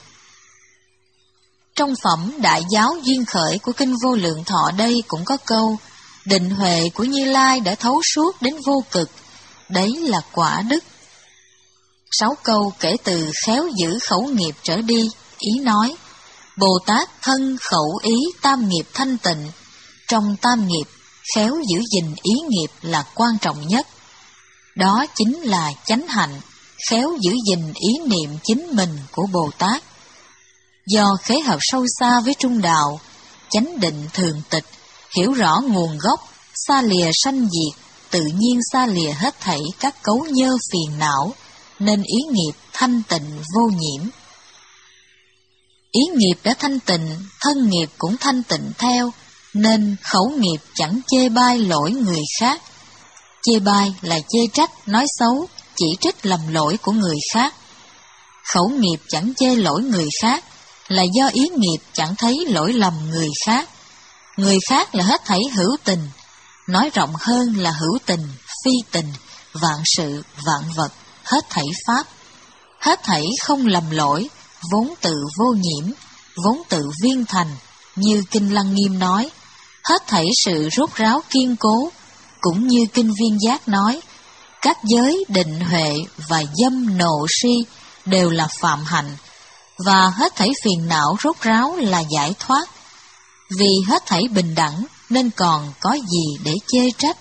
Trong phẩm Đại Giáo Duyên Khởi của Kinh Vô Lượng Thọ đây cũng có câu, định huệ của Như Lai đã thấu suốt đến vô cực, đấy là quả đức. Sáu câu kể từ khéo giữ khẩu nghiệp trở đi, ý nói, Bồ Tát thân khẩu ý tam nghiệp thanh tịnh, trong tam nghiệp, khéo giữ gìn ý nghiệp là quan trọng nhất. Đó chính là chánh hạnh, khéo giữ gìn ý niệm chính mình của Bồ Tát. Do khế hợp sâu xa với trung đạo, chánh định thường tịch, hiểu rõ nguồn gốc, xa lìa sanh diệt, tự nhiên xa lìa hết thảy các cấu nhơ phiền não, nên ý nghiệp thanh tịnh vô nhiễm. Ý nghiệp đã thanh tịnh, thân nghiệp cũng thanh tịnh theo, nên khẩu nghiệp chẳng chê bai lỗi người khác. Chê bai là chê trách, nói xấu, chỉ trích lầm lỗi của người khác. Khẩu nghiệp chẳng chê lỗi người khác, là do ý nghiệp chẳng thấy lỗi lầm người khác. Người khác là hết thảy hữu tình, nói rộng hơn là hữu tình, phi tình, vạn sự, vạn vật, hết thảy pháp. Hết thảy không lầm lỗi, vốn tự vô nhiễm, vốn tự viên thành, như Kinh Lăng Nghiêm nói, hết thảy sự rốt ráo kiên cố, cũng như Kinh Viên Giác nói, các giới định huệ và dâm nộ si đều là phạm hạnh, và hết thảy phiền não rốt ráo là giải thoát. Vì hết thảy bình đẳng nên còn có gì để chê trách.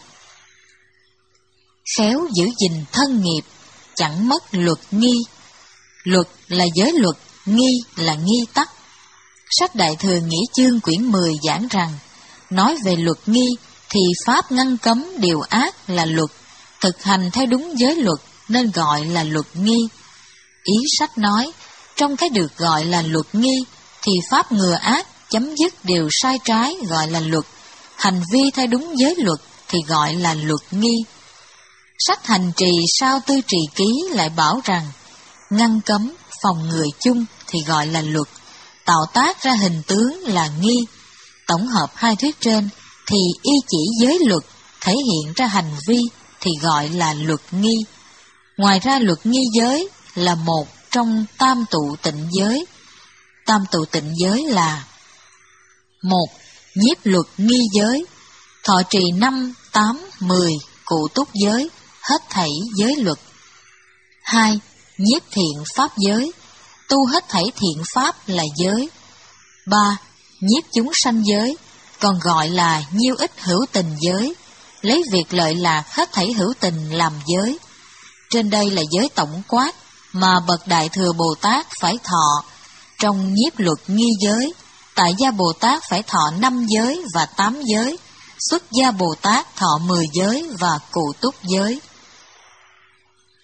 Khéo giữ gìn thân nghiệp, chẳng mất luật nghi. Luật là giới luật, nghi là nghi tắc. Sách Đại Thừa Nghĩa Chương quyển mười giảng rằng, nói về luật nghi thì pháp ngăn cấm điều ác là luật, thực hành theo đúng giới luật nên gọi là luật nghi. Ý sách nói, trong cái được gọi là luật nghi thì pháp ngừa ác, chấm dứt điều sai trái gọi là luật, hành vi theo đúng giới luật thì gọi là luật nghi. Sách Hành Trì sao Tư Trì Ký lại bảo rằng, ngăn cấm, phòng ngừa chung thì gọi là luật, tạo tác ra hình tướng là nghi. Tổng hợp hai thuyết trên thì y chỉ giới luật, thể hiện ra hành vi thì gọi là luật nghi. Ngoài ra luật nghi giới là một trong tam tụ tịnh giới. Tam tụ tịnh giới là: một. Nhiếp luật nghi giới, thọ trì năm, tám, mười, cụ túc giới, hết thảy giới luật. Hai. Nhiếp thiện pháp giới, tu hết thảy thiện pháp là giới. Ba. Nhiếp chúng sanh giới, còn gọi là nhiêu ích hữu tình giới, lấy việc lợi lạc hết thảy hữu tình làm giới. Trên đây là giới tổng quát mà bậc Đại Thừa Bồ Tát phải thọ. Trong nhiếp luật nghi giới, tại gia Bồ Tát phải thọ năm giới và tám giới, xuất gia Bồ Tát thọ mười giới và cụ túc giới.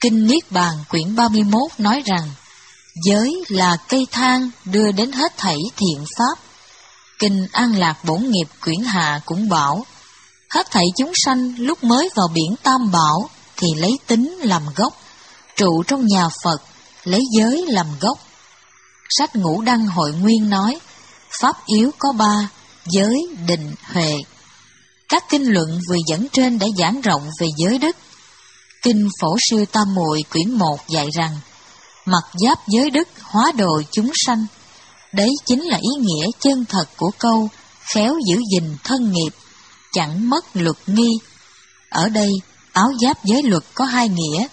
Kinh Niết Bàn quyển ba mươi mốt nói rằng, giới là cây thang đưa đến hết thảy thiện pháp. Kinh An Lạc Bổn Nghiệp quyển Hạ cũng bảo, hết thảy chúng sanh lúc mới vào biển Tam Bảo thì lấy tính làm gốc, trụ trong nhà Phật lấy giới làm gốc. Sách Ngũ Đăng Hội Nguyên nói, pháp yếu có ba, giới, định, huệ. Các kinh luận vừa dẫn trên đã giảng rộng về giới đức. Kinh Phổ Siêu Tam Muội quyển một dạy rằng, mặc giáp giới đức hóa độ chúng sanh. Đấy chính là ý nghĩa chân thật của câu khéo giữ gìn thân nghiệp, chẳng mất luật nghi. Ở đây, áo giáp giới luật có hai nghĩa.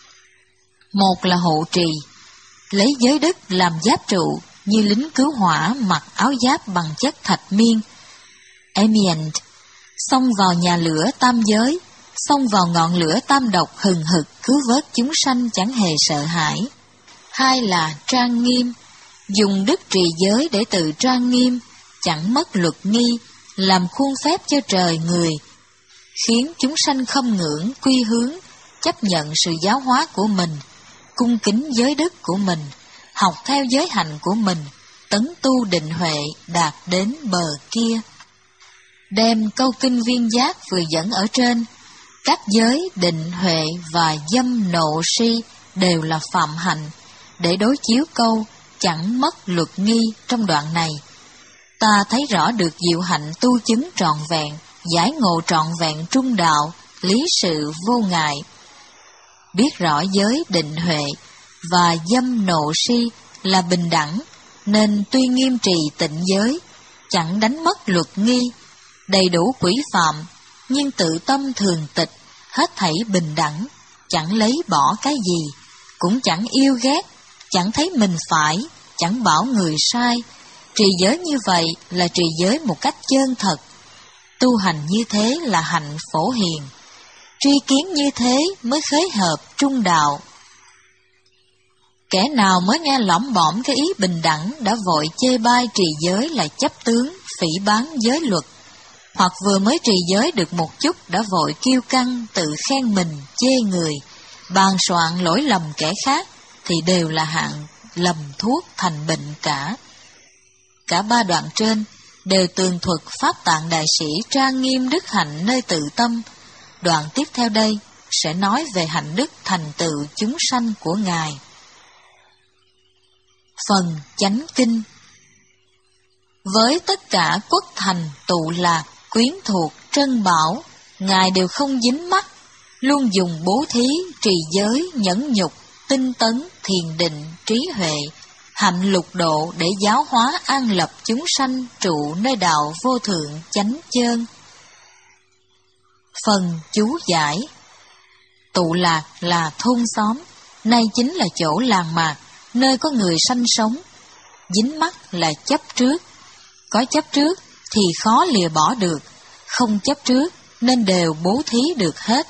Một là hộ trì, lấy giới đức làm giáp trụ, như lính cứu hỏa mặc áo giáp bằng chất thạch miên, amiant, xông vào nhà lửa tam giới, xông vào ngọn lửa tam độc hừng hực cứu vớt chúng sanh chẳng hề sợ hãi. Hai là trang nghiêm, dùng đức trì giới để tự trang nghiêm, chẳng mất luật nghi, làm khuôn phép cho trời người, khiến chúng sanh khâm ngưỡng, quy hướng, chấp nhận sự giáo hóa của mình, cung kính giới đức của mình, học theo giới hạnh của mình, tấn tu định huệ đạt đến bờ kia. Đem câu kinh Viên Giác vừa dẫn ở trên, các giới định huệ và dâm nộ si đều là phạm hạnh, để đối chiếu câu chẳng mất luật nghi trong đoạn này. Ta thấy rõ được diệu hạnh tu chứng trọn vẹn, giải ngộ trọn vẹn trung đạo, lý sự vô ngại. Biết rõ giới định huệ và dâm nộ si là bình đẳng, nên tuy nghiêm trì tịnh giới, chẳng đánh mất luật nghi, đầy đủ quỷ phạm, nhưng tự tâm thường tịch, hết thảy bình đẳng, chẳng lấy bỏ cái gì, cũng chẳng yêu ghét, chẳng thấy mình phải, chẳng bảo người sai. Trì giới như vậy là trì giới một cách chân thật. Tu hành như thế là hạnh phổ hiền. Tri kiến như thế mới khế hợp trung đạo. Kẻ nào mới nghe lỏm bõm cái ý bình đẳng đã vội chê bai trì giới là chấp tướng, phỉ báng giới luật, hoặc vừa mới trì giới được một chút đã vội kiêu căng, tự khen mình, chê người, bàn soạn lỗi lầm kẻ khác, thì đều là hạng lầm thuốc thành bệnh cả. Cả ba đoạn trên đều tường thuật Pháp Tạng Đại Sĩ trang nghiêm đức hạnh nơi tự tâm. Đoạn tiếp theo đây sẽ nói về hạnh đức thành tựu chúng sanh của Ngài. Phần Chánh Kinh. Với tất cả quốc thành, tụ lạc, quyến thuộc, trân bảo, Ngài đều không dính mắc, luôn dùng bố thí, trì giới, nhẫn nhục, tinh tấn, thiền định, trí huệ, hạnh lục độ để giáo hóa an lập chúng sanh trụ nơi đạo vô thượng chánh chơn. Phần chú giải. Tụ lạc là thôn xóm, nay chính là chỗ làng mạc, nơi có người sanh sống. Dính mắc là chấp trước, có chấp trước thì khó lìa bỏ được, không chấp trước nên đều bố thí được hết.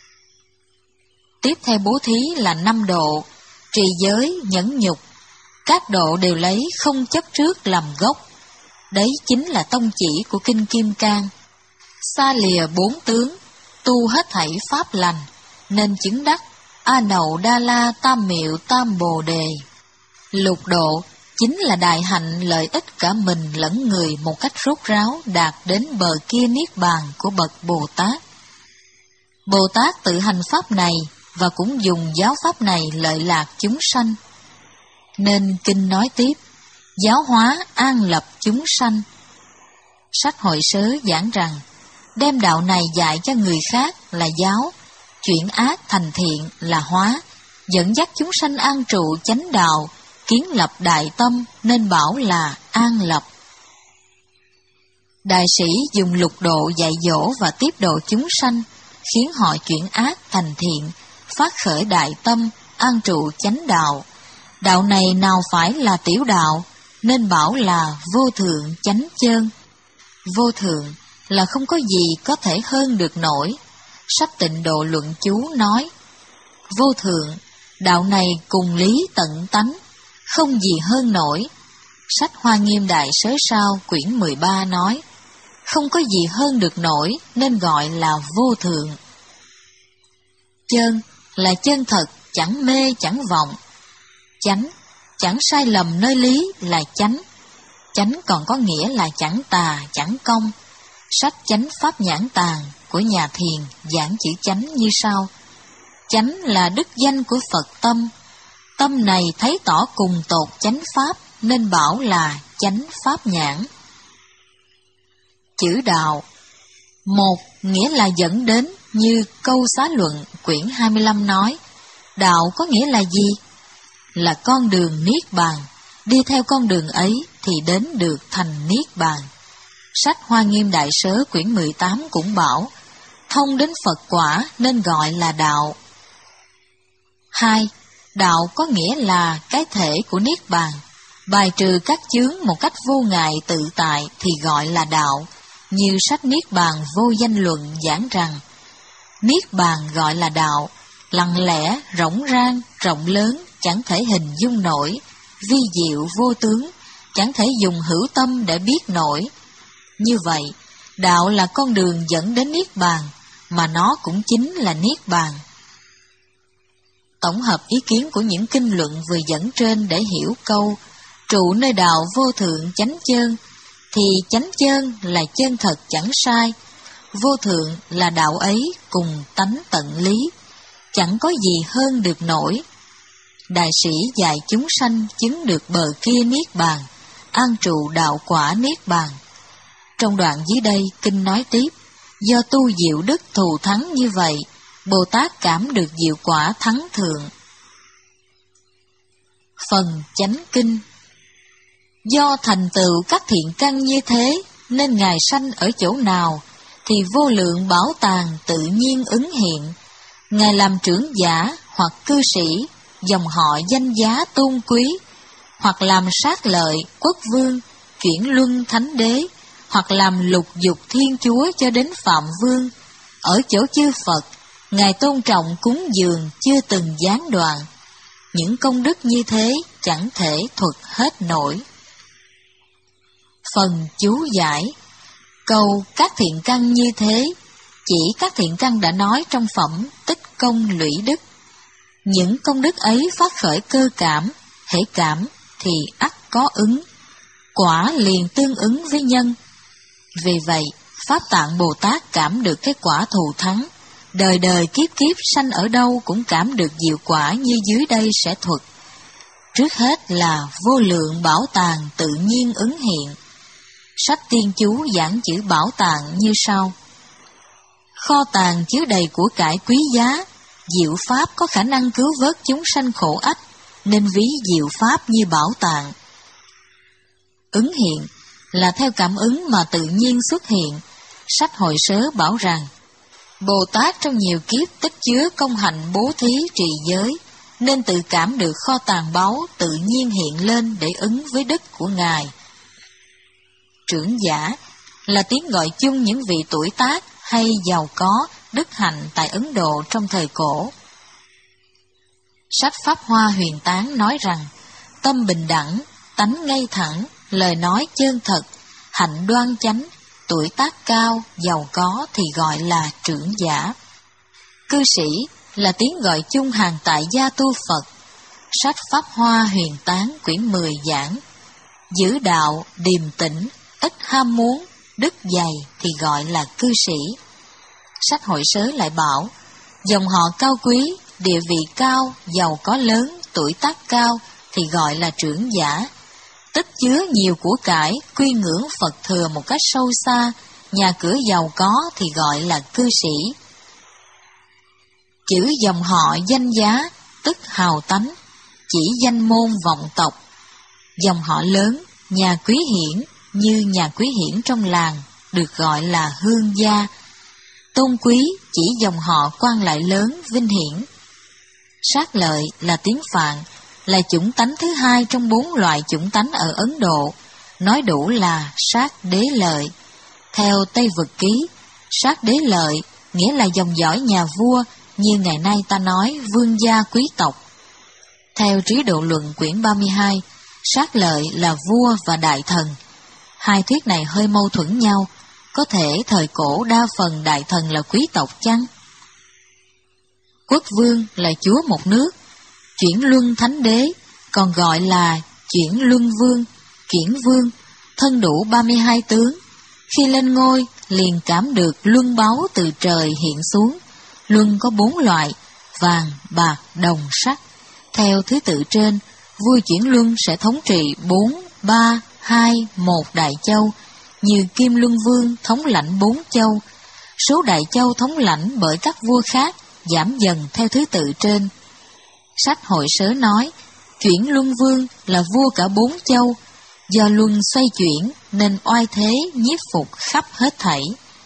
Tiếp theo bố thí là năm độ, trì giới, nhẫn nhục. Các độ đều lấy không chấp trước làm gốc. Đấy chính là tông chỉ của Kinh Kim Cang. Xa lìa bốn tướng, tu hết thảy pháp lành, nên chứng đắc A Nậu Đa La Tam Miệu Tam Bồ Đề. Lục độ chính là đại hạnh lợi ích cả mình lẫn người một cách rốt ráo đạt đến bờ kia niết bàn của bậc Bồ Tát. Bồ Tát tự hành pháp này và cũng dùng giáo pháp này lợi lạc chúng sanh. Nên kinh nói tiếp, giáo hóa an lập chúng sanh. Sách Hội Sớ giảng rằng, đem đạo này dạy cho người khác là giáo, chuyển ác thành thiện là hóa, dẫn dắt chúng sanh an trụ chánh đạo, kiến lập đại tâm nên bảo là an lập. Đại sĩ dùng lục độ dạy dỗ và tiếp độ chúng sanh, khiến họ chuyển ác thành thiện, phát khởi đại tâm, an trụ chánh đạo. Đạo này nào phải là tiểu đạo, nên bảo là vô thượng chánh chơn. Vô thượng là không có gì có thể hơn được nổi. Sách Tịnh Độ Luận Chú nói, vô thượng, đạo này cùng lý tận tánh, không gì hơn nổi. Sách Hoa Nghiêm Đại Sớ Sao quyển mười ba nói, không có gì hơn được nổi nên gọi là vô thượng. Chân là chân thật, chẳng mê chẳng vọng. Chánh, chẳng sai lầm nơi lý là chánh. Chánh còn có nghĩa là chẳng tà, chẳng công. Sách Chánh Pháp Nhãn Tàng của nhà Thiền giảng chữ chánh như sau. Chánh là đức danh của Phật tâm. Tâm này thấy tỏ cùng tột chánh pháp, nên bảo là chánh pháp nhãn. Chữ đạo. Một, nghĩa là dẫn đến, như câu Xá Luận quyển hai mươi lăm nói. Đạo có nghĩa là gì? Là con đường niết bàn. Đi theo con đường ấy thì đến được thành niết bàn. Sách Hoa Nghiêm Đại Sớ quyển mười tám cũng bảo, thông đến Phật quả nên gọi là đạo. Hai, đạo có nghĩa là cái thể của niết bàn. Bài trừ các chướng một cách vô ngại tự tại thì gọi là đạo. Như sách Niết Bàn Vô Danh Luận giảng rằng, niết bàn gọi là đạo, lặng lẽ, rỗng rang, rộng lớn, chẳng thể hình dung nổi, vi diệu vô tướng, chẳng thể dùng hữu tâm để biết nổi. Như vậy, đạo là con đường dẫn đến niết bàn, mà nó cũng chính là niết bàn. Tổng hợp ý kiến của những kinh luận vừa dẫn trên để hiểu câu trụ nơi đạo vô thượng chánh chơn, thì chánh chơn là chân thật chẳng sai, vô thượng là đạo ấy cùng tánh tận lý, chẳng có gì hơn được nổi. Đại sĩ dạy chúng sanh chứng được bờ kia niết bàn, an trụ đạo quả niết bàn. Trong đoạn dưới đây kinh nói tiếp, do tu diệu đức thù thắng như vậy, Bồ Tát cảm được diệu quả thắng thượng. Phần chánh kinh. Do thành tựu các thiện căn như thế, nên Ngài sanh ở chỗ nào, thì vô lượng bảo tàng tự nhiên ứng hiện. Ngài làm trưởng giả hoặc cư sĩ, dòng họ danh giá tôn quý, hoặc làm sát lợi, quốc vương, chuyển luân thánh đế, hoặc làm lục dục thiên chúa cho đến phạm vương. Ở chỗ chư Phật, Ngài tôn trọng cúng dường chưa từng gián đoạn. Những công đức như thế chẳng thể thuật hết nổi. Phần chú giải. Câu các thiện căn như thế chỉ các thiện căn đã nói trong phẩm Tích Công Lũy Đức. Những công đức ấy phát khởi cơ cảm, hễ cảm thì ắt có ứng, quả liền tương ứng với nhân. Vì vậy, Pháp Tạng Bồ Tát cảm được cái quả thù thắng, đời đời kiếp kiếp sanh ở đâu cũng cảm được diệu quả như dưới đây sẽ thuật. Trước hết là vô lượng bảo tàng tự nhiên ứng hiện. Sách Tiên Chú giảng chữ bảo tàng như sau. Kho tàng chứa đầy của cải quý giá, diệu pháp có khả năng cứu vớt chúng sanh khổ ách, nên ví diệu pháp như bảo tàng. Ứng hiện là theo cảm ứng mà tự nhiên xuất hiện. Sách Hội Sớ bảo rằng, Bồ Tát trong nhiều kiếp tích chứa công hạnh bố thí trì giới, nên tự cảm được kho tàng báu tự nhiên hiện lên để ứng với đức của Ngài. Trưởng giả là tiếng gọi chung những vị tuổi tác hay giàu có, đức hạnh tại Ấn Độ trong thời cổ. Sách Pháp Hoa Huyền Tán nói rằng, tâm bình đẳng, tánh ngay thẳng, lời nói chân thật, hạnh đoan chánh, tuổi tác cao, giàu có thì gọi là trưởng giả. Cư sĩ là tiếng gọi chung hàng tại gia tu Phật. Sách Pháp Hoa Huyền Tán quyển mười giảng, giữ đạo, điềm tĩnh, ít ham muốn, đức dày thì gọi là cư sĩ. Sách Hội Sớ lại bảo, dòng họ cao quý, địa vị cao, giàu có lớn, tuổi tác cao thì gọi là trưởng giả. Tích chứa nhiều của cải, quy ngưỡng Phật thừa một cách sâu xa, nhà cửa giàu có thì gọi là cư sĩ. Chữ dòng họ danh giá, tức hào tánh, chỉ danh môn vọng tộc. Dòng họ lớn, nhà quý hiển, như nhà quý hiển trong làng, được gọi là hương gia. Tôn quý chỉ dòng họ quan lại lớn, vinh hiển. Sát lợi là tiếng Phạn, là chủng tánh thứ hai trong bốn loại chủng tánh ở Ấn Độ, nói đủ là sát đế lợi. Theo Tây Vực Ký, sát đế lợi nghĩa là dòng dõi nhà vua, như ngày nay ta nói vương gia quý tộc. Theo Trí Độ Luận quyển ba mươi hai, sát lợi là vua và đại thần. Hai thuyết này hơi mâu thuẫn nhau, có thể thời cổ đa phần đại thần là quý tộc chăng? Quốc vương là chúa một nước, Chuyển luân thánh đế, còn gọi là chuyển luân vương, chuyển vương, thân đủ ba mươi hai tướng. Khi lên ngôi, liền cảm được luân báu từ trời hiện xuống. Luân có bốn loại: vàng, bạc, đồng, sắt. Theo thứ tự trên, vua chuyển luân sẽ thống trị bốn, ba, hai, một đại châu, như Kim Luân Vương thống lãnh bốn châu. Số đại châu thống lãnh bởi các vua khác giảm dần theo thứ tự trên. Sách Hội Sớ nói, chuyển luân vương là vua cả bốn châu, do luân xoay chuyển nên oai thế nhiếp phục khắp hết thảy.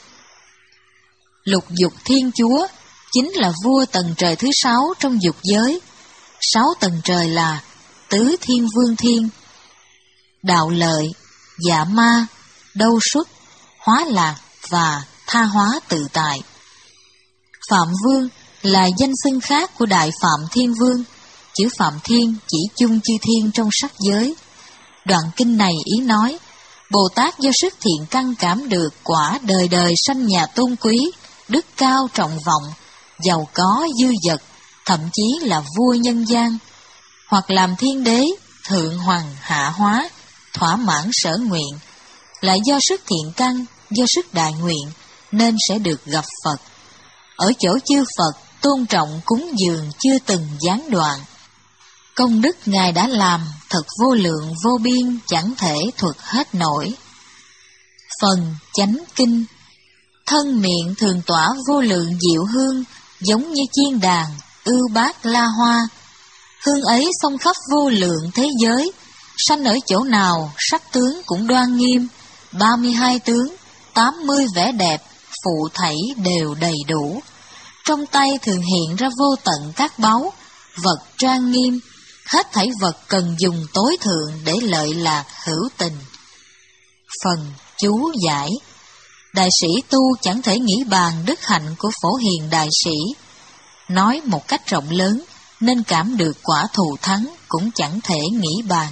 Lục dục thiên chúa chính là vua tầng trời thứ sáu trong dục giới. Sáu tầng trời là tứ thiên vương thiên, đạo lợi, dạ ma, đâu xuất, hóa lạc và tha hóa tự tại. Phạm vương là danh xưng khác của Đại Phạm Thiên Vương. Chữ Phạm Thiên chỉ chung chư thiên trong sắc giới. Đoạn kinh này ý nói, Bồ Tát do sức thiện căn cảm được quả đời đời sanh nhà tôn quý, đức cao trọng vọng, giàu có dư dật, thậm chí là vua nhân gian, hoặc làm thiên đế, thượng hoàng hạ hóa, thỏa mãn sở nguyện, lại do sức thiện căn, do sức đại nguyện, nên sẽ được gặp Phật. Ở chỗ chư Phật tôn trọng cúng dường chưa từng gián đoạn. Công đức Ngài đã làm thật vô lượng vô biên, chẳng thể thuật hết nổi. Phần chánh kinh. Thân miệng thường tỏa vô lượng diệu hương, giống như chiên đàn, ưu bát la hoa. Hương ấy xông khắp vô lượng thế giới, sanh ở chỗ nào sắc tướng cũng đoan nghiêm, ba mươi hai tướng, tám mươi vẻ đẹp, phụ thảy đều đầy đủ. Trong tay thường hiện ra vô tận các báu, vật trang nghiêm, hết thảy vật cần dùng tối thượng để lợi lạc hữu tình. Phần chú giải. Đại sĩ tu chẳng thể nghĩ bàn đức hạnh của Phổ Hiền đại sĩ. Nói một cách rộng lớn, nên cảm được quả thù thắng cũng chẳng thể nghĩ bàn.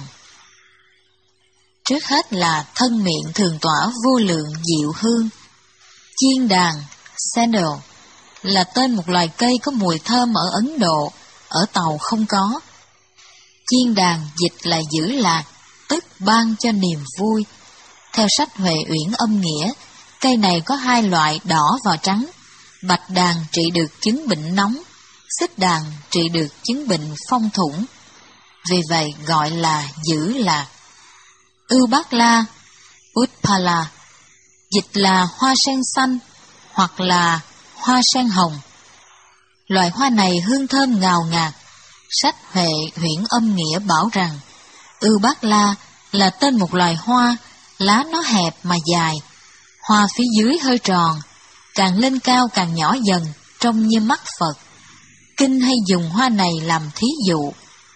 Trước hết là thân miệng thường tỏa vô lượng diệu hương. Chiên đàn, sandal, là tên một loài cây có mùi thơm ở Ấn Độ, ở Tàu không có. Chiên đàn dịch là giữ lạc, tức ban cho niềm vui. Theo sách Huệ Uyển Âm Nghĩa, cây này có hai loại đỏ và trắng. Bạch đàn trị được chứng bệnh nóng, xích đàn trị được chứng bệnh phong thủng. Vì vậy gọi là giữ lạc. Ưu Bát La, Utpala, dịch là hoa sen xanh hoặc là hoa sen hồng. Loài hoa này hương thơm ngào ngạt. Sách Huệ Huyễn Âm Nghĩa bảo rằng Ưu Bát La là tên một loài hoa, lá nó hẹp mà dài, hoa phía dưới hơi tròn, càng lên cao càng nhỏ dần, trông như mắt Phật. Kinh hay dùng hoa này làm thí dụ.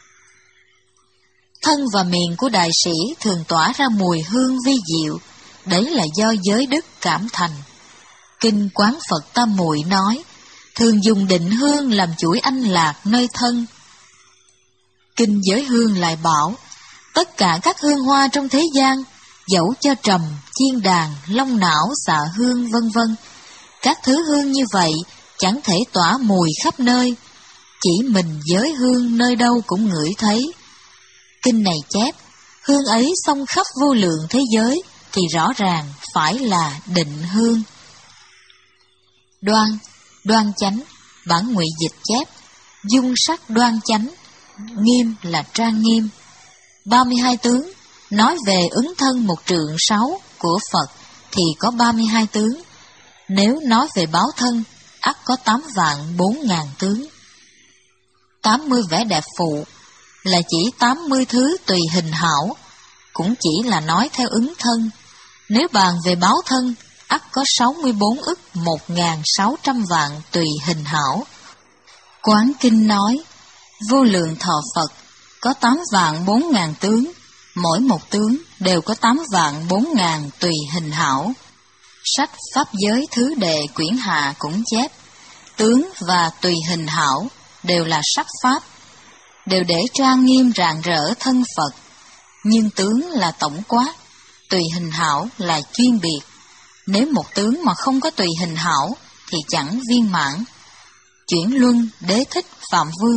Thân và miệng của đại sĩ thường tỏa ra mùi hương vi diệu, đấy là do giới đức cảm thành. Kinh Quán Phật Tam Muội nói, thường dùng định hương làm chuỗi anh lạc nơi thân. Kinh Giới Hương lại bảo, tất cả các hương hoa trong thế gian, dẫu cho trầm, chiên đàn, long não, xạ hương vân vân, các thứ hương như vậy chẳng thể tỏa mùi khắp nơi, chỉ mình giới hương nơi đâu cũng ngửi thấy. Kinh này chép, hương ấy xông khắp vô lượng thế giới thì rõ ràng phải là định hương. Đoan, đoan chánh, bản ngụy dịch chép, dung sắc đoan chánh, nghiêm là trang nghiêm. ba mươi hai tướng, nói về ứng thân một trượng sáu của Phật thì có ba mươi hai tướng. Nếu nói về báo thân, ắt có tám vạn bốn ngàn tướng. tám mươi vẻ đẹp phụ là chỉ tám mươi thứ tùy hình hảo, cũng chỉ là nói theo ứng thân. Nếu bàn về báo thân, ắt có sáu mươi bốn ức một ngàn sáu trăm vạn tùy hình hảo. Quán Kinh nói, vô lượng thọ Phật có tám vạn bốn ngàn tướng, mỗi một tướng đều có tám vạn bốn ngàn tùy hình hảo. Sách Pháp Giới Thứ Đệ Quyển Hạ cũng chép, tướng và tùy hình hảo đều là sắc pháp, đều để trang nghiêm rạng rỡ thân Phật, nhưng tướng là tổng quát, tùy hình hảo là chuyên biệt. Nếu một tướng mà không có tùy hình hảo thì chẳng viên mãn. Chuyển Luân, Đế Thích, Phạm Vương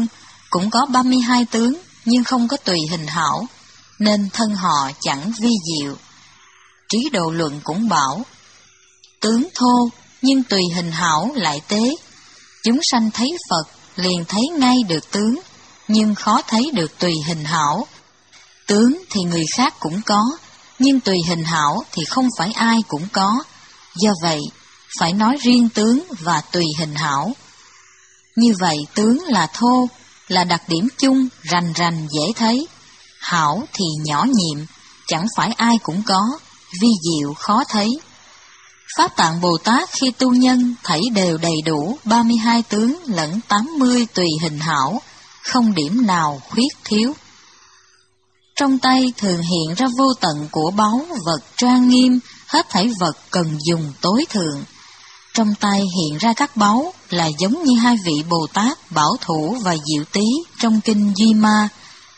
cũng có ba mươi hai tướng, nhưng không có tùy hình hảo, nên thân họ chẳng vi diệu. Trí Độ Luận cũng bảo, tướng thô, nhưng tùy hình hảo lại tế. Chúng sanh thấy Phật, liền thấy ngay được tướng, nhưng khó thấy được tùy hình hảo. Tướng thì người khác cũng có, nhưng tùy hình hảo thì không phải ai cũng có. Do vậy, phải nói riêng tướng và tùy hình hảo. Như vậy, tướng là thô, là đặc điểm chung, rành rành dễ thấy. Hảo thì nhỏ nhiệm, chẳng phải ai cũng có, vi diệu khó thấy. Pháp Tạng Bồ Tát khi tu nhân thảy đều đầy đủ ba mươi hai tướng lẫn tám mươi tùy hình hảo, không điểm nào khuyết thiếu. Trong tay thường hiện ra vô tận của báu vật trang nghiêm, hết thảy vật cần dùng tối thượng. Trong tay hiện ra các báu là giống như hai vị Bồ Tát Bảo Thủ và Diệu Tý trong kinh Duy Ma.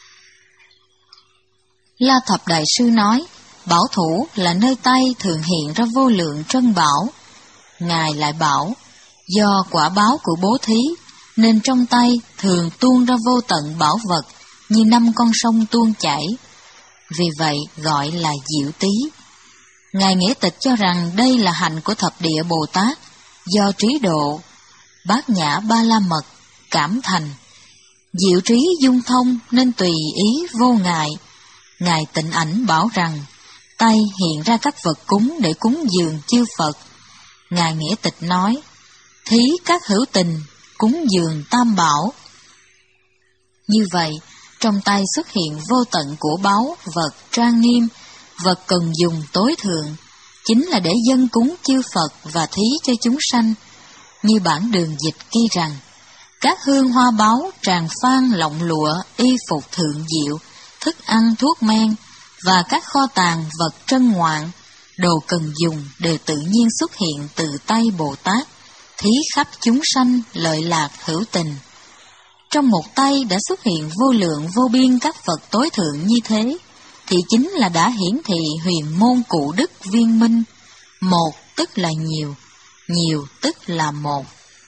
La Thập Đại Sư nói, Bảo Thủ là nơi tay thường hiện ra vô lượng trân bảo. Ngài lại bảo, do quả báo của bố thí, nên trong tay thường tuôn ra vô tận bảo vật, như năm con sông tuôn chảy. Vì vậy gọi là Diệu Tý. Ngài Nghĩa Tịch cho rằng đây là hạnh của thập địa Bồ Tát, do trí độ, bát nhã ba la mật, cảm thành. Diệu trí dung thông nên tùy ý vô ngại. Ngài Tịnh Ảnh bảo rằng, tay hiện ra các vật cúng để cúng dường chư Phật. Ngài Nghĩa Tịch nói, thí các hữu tình, cúng dường tam bảo. Như vậy, trong tay xuất hiện vô tận của báu, vật trang nghiêm, vật cần dùng tối thượng, chính là để dâng cúng chư Phật và thí cho chúng sanh. Như bản Đường Dịch ghi rằng, các hương hoa báu, tràng phan, lọng lụa, y phục thượng diệu, thức ăn thuốc men, và các kho tàng vật trân ngoạn, đồ cần dùng đều tự nhiên xuất hiện từ tay Bồ Tát, thí khắp chúng sanh lợi lạc hữu tình. Trong một tay đã xuất hiện vô lượng vô biên các vật tối thượng như thế, thì chính là đã hiển thị huyền môn cụ đức viên minh. Một tức là nhiều, nhiều tức là một.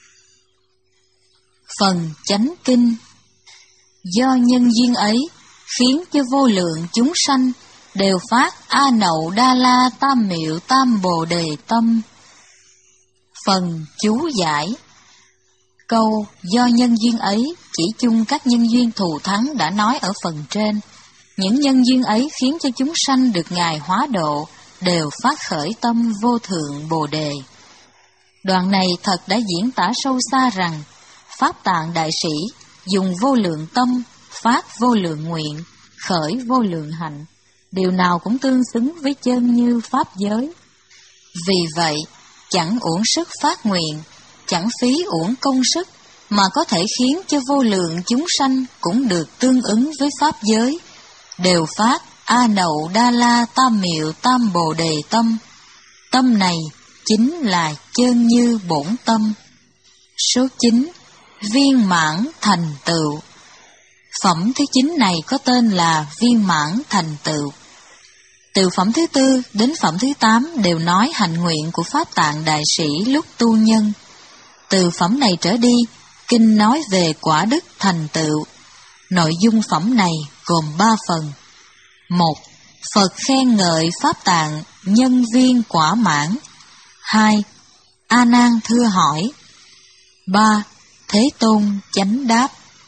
Phần chánh kinh. Do nhân duyên ấy, khiến cho vô lượng chúng sanh đều phát A Nậu Đa La Tam Miệu Tam Bồ Đề tâm. Phần chú giải. Câu do nhân duyên ấy chỉ chung các nhân duyên thù thắng đã nói ở phần trên. Những nhân duyên ấy khiến cho chúng sanh được Ngài hóa độ, đều phát khởi tâm vô thượng Bồ Đề. Đoạn này thật đã diễn tả sâu xa rằng, Pháp Tạng Đại Sĩ dùng vô lượng tâm, phát vô lượng nguyện, khởi vô lượng hạnh, điều nào cũng tương xứng với chân như Pháp giới. Vì vậy, chẳng uổng sức phát nguyện, chẳng phí uổng công sức, mà có thể khiến cho vô lượng chúng sanh cũng được tương ứng với Pháp giới, đều phát A Nậu Đa La Tam Miệu Tam Bồ Đề tâm. Tâm này chính là chân như bổn tâm. Số chín. Viên mãn thành tựu. Phẩm thứ chín này có tên là viên mãn thành tựu. Từ phẩm thứ tư đến phẩm thứ tám đều nói hạnh nguyện của Pháp Tạng Đại Sĩ lúc tu nhân. Từ phẩm này trở đi, kinh nói về quả đức thành tựu. Nội dung phẩm này gồm ba phần. Một. Phật khen ngợi Pháp Tạng nhân viên quả mãn. Hai. A Nan thưa hỏi. Ba. Thế Tôn chánh đáp.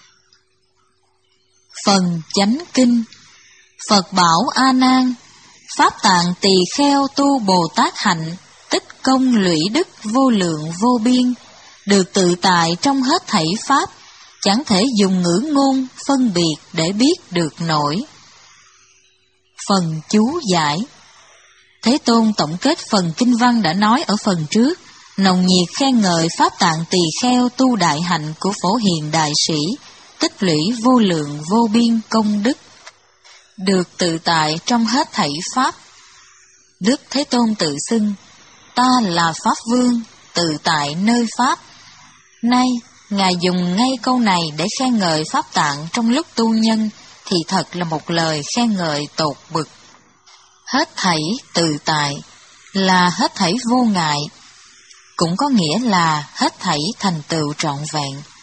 Phần chánh kinh. Phật bảo A Nan, Pháp Tạng Tỳ Kheo tu Bồ Tát hạnh, tích công lũy đức vô lượng vô biên, được tự tại trong hết thảy pháp, chẳng thể dùng ngữ ngôn phân biệt để biết được nổi. Phần chú giải. Thế Tôn tổng kết phần kinh văn đã nói ở phần trước, nồng nhiệt khen ngợi Pháp Tạng Tỳ Kheo tu đại hạnh của Phổ Hiền Đại Sĩ, tích lũy vô lượng vô biên công đức, được tự tại trong hết thảy pháp. Đức Thế Tôn tự xưng, ta là Pháp Vương, tự tại nơi Pháp. Nay, Ngài dùng ngay câu này để khen ngợi Pháp Tạng trong lúc tu nhân, thì thật là một lời khen ngợi tột bực. Hết thảy tự tại là hết thảy vô ngại, cũng có nghĩa là hết thảy thành tựu trọn vẹn.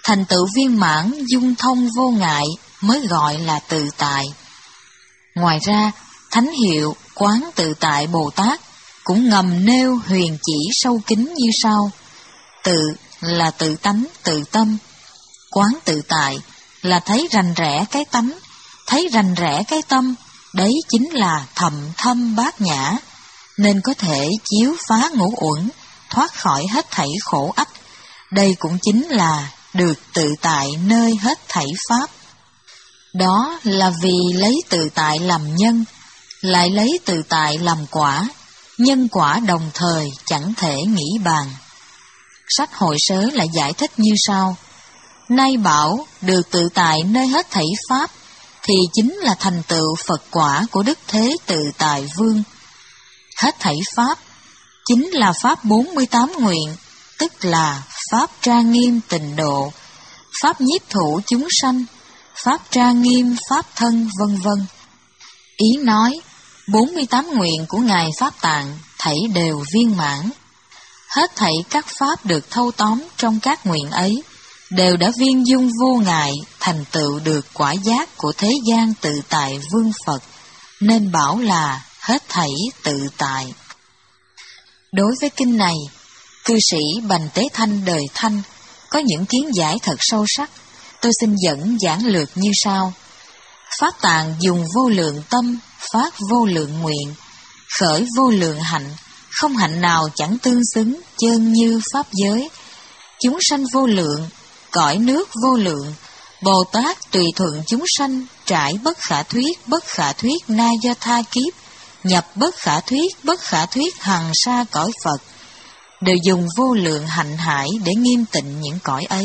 Thành tựu viên mãn dung thông vô ngại mới gọi là tự tại. Ngoài ra, thánh hiệu Quán Tự Tại Bồ Tát cũng ngầm nêu huyền chỉ sâu kín như sau. Tự là tự tánh, tự tâm. Quán tự tại là thấy rành rẽ cái tánh, thấy rành rẽ cái tâm, đấy chính là thầm thâm bát nhã, nên có thể chiếu phá ngũ uẩn, thoát khỏi hết thảy khổ ách. Đây cũng chính là được tự tại nơi hết thảy pháp. Đó là vì lấy tự tại làm nhân, lại lấy tự tại làm quả, nhân quả đồng thời chẳng thể nghĩ bàn. Sách Hội Sớ lại giải thích như sau. Nay bảo được tự tại nơi hết thảy pháp, thì chính là thành tựu Phật quả của Đức Thế Tự Tại Vương. Hết thảy pháp chính là pháp bốn mươi tám nguyện, tức là pháp trang nghiêm tịnh độ, pháp nhiếp thủ chúng sanh, pháp trang nghiêm pháp thân, vân vân. Ý nói, bốn mươi tám nguyện của Ngài Pháp Tạng thảy đều viên mãn. Hết thảy các pháp được thâu tóm trong các nguyện ấy, đều đã viên dung vô ngại, thành tựu được quả giác của thế gian tự tại Vương Phật, nên bảo là hết thảy tự tại. Đối với kinh này, cư sĩ Bành Tế Thanh đời Thanh có những kiến giải thật sâu sắc. Tôi xin dẫn giảng lược như sau. Pháp Tạng dùng vô lượng tâm, phát vô lượng nguyện, khởi vô lượng hạnh, không hạnh nào chẳng tương xứng, chơn như pháp giới. Chúng sanh vô lượng, cõi nước vô lượng, Bồ Tát tùy thuận chúng sanh, trải bất khả thuyết, bất khả thuyết na do tha kiếp, nhập bất khả thuyết, bất khả thuyết hằng sa cõi Phật, đều dùng vô lượng hạnh hải để nghiêm tịnh những cõi ấy.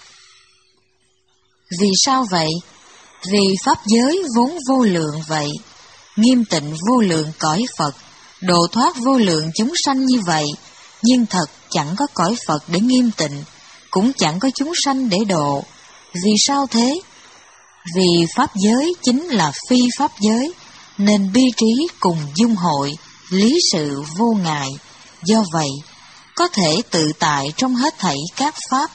Vì sao vậy? Vì pháp giới vốn vô lượng vậy, nghiêm tịnh vô lượng cõi Phật, độ thoát vô lượng chúng sanh như vậy, nhưng thật chẳng có cõi Phật để nghiêm tịnh, cũng chẳng có chúng sanh để độ. Vì sao thế? Vì pháp giới chính là phi pháp giới, nên bi trí cùng dung hội, lý sự vô ngại, do vậy có thể tự tại trong hết thảy các pháp.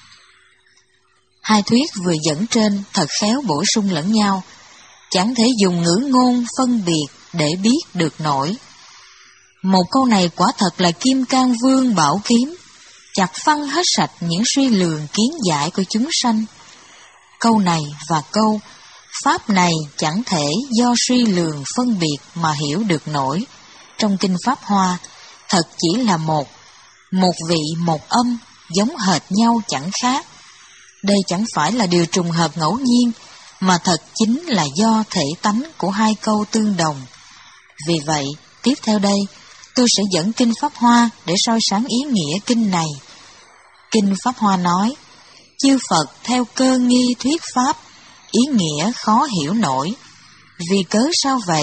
Hai thuyết vừa dẫn trên thật khéo bổ sung lẫn nhau, chẳng thể dùng ngữ ngôn phân biệt để biết được nổi. Một câu này quả thật là Kim Cang Vương bảo kiếm, chặt phăng hết sạch những suy lường kiến giải của chúng sanh. Câu này và câu pháp này chẳng thể do suy lường phân biệt mà hiểu được nổi. Trong Kinh Pháp Hoa, thật chỉ là một, một vị một âm, giống hệt nhau chẳng khác. Đây chẳng phải là điều trùng hợp ngẫu nhiên, mà thật chính là do thể tánh của hai câu tương đồng. Vì vậy, tiếp theo đây, tôi sẽ dẫn Kinh Pháp Hoa để soi sáng ý nghĩa kinh này. Kinh Pháp Hoa nói, chư Phật theo cơ nghi thuyết pháp, ý nghĩa khó hiểu nổi. Vì cớ sao vậy?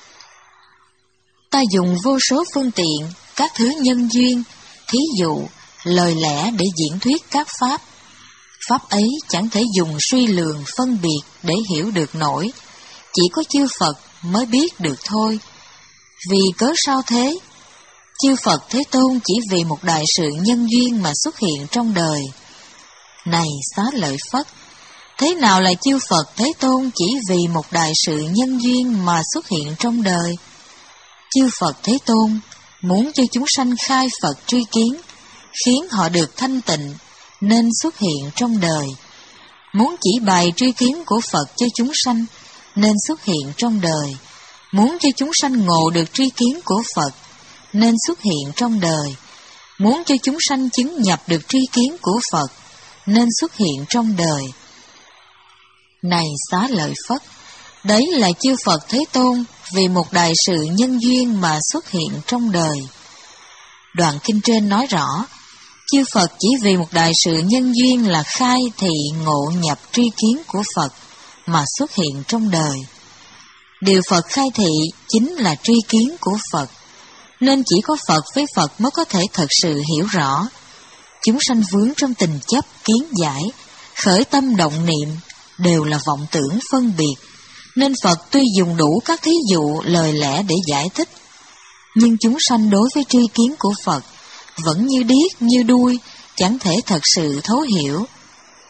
Ta dùng vô số phương tiện, các thứ nhân duyên, thí dụ, lời lẽ để diễn thuyết các pháp. Pháp ấy chẳng thể dùng suy lường phân biệt để hiểu được nổi, chỉ có chư Phật mới biết được thôi. Vì cớ sao thế? Chư Phật Thế Tôn chỉ vì một đại sự nhân duyên mà xuất hiện trong đời. Này Xá Lợi Phất, thế nào là chư Phật Thế Tôn chỉ vì một đại sự nhân duyên mà xuất hiện trong đời? Chư Phật Thế Tôn muốn cho chúng sanh khai Phật tri kiến, khiến họ được thanh tịnh, nên xuất hiện trong đời. Muốn chỉ bày tri kiến của Phật cho chúng sanh, nên xuất hiện trong đời. Muốn cho chúng sanh ngộ được tri kiến của Phật, nên xuất hiện trong đời. Muốn cho chúng sanh chứng nhập được tri kiến của Phật, nên xuất hiện trong đời. Này Xá Lợi Phất, đấy là chư Phật Thế Tôn vì một đại sự nhân duyên mà xuất hiện trong đời. Đoạn kinh trên nói rõ, chư Phật chỉ vì một đại sự nhân duyên là khai thị ngộ nhập tri kiến của Phật mà xuất hiện trong đời. Điều Phật khai thị chính là tri kiến của Phật, nên chỉ có Phật với Phật mới có thể thật sự hiểu rõ. Chúng sanh vướng trong tình chấp kiến giải, khởi tâm động niệm, đều là vọng tưởng phân biệt, nên Phật tuy dùng đủ các thí dụ lời lẽ để giải thích, nhưng chúng sanh đối với tri kiến của Phật vẫn như điếc như đuôi, chẳng thể thật sự thấu hiểu.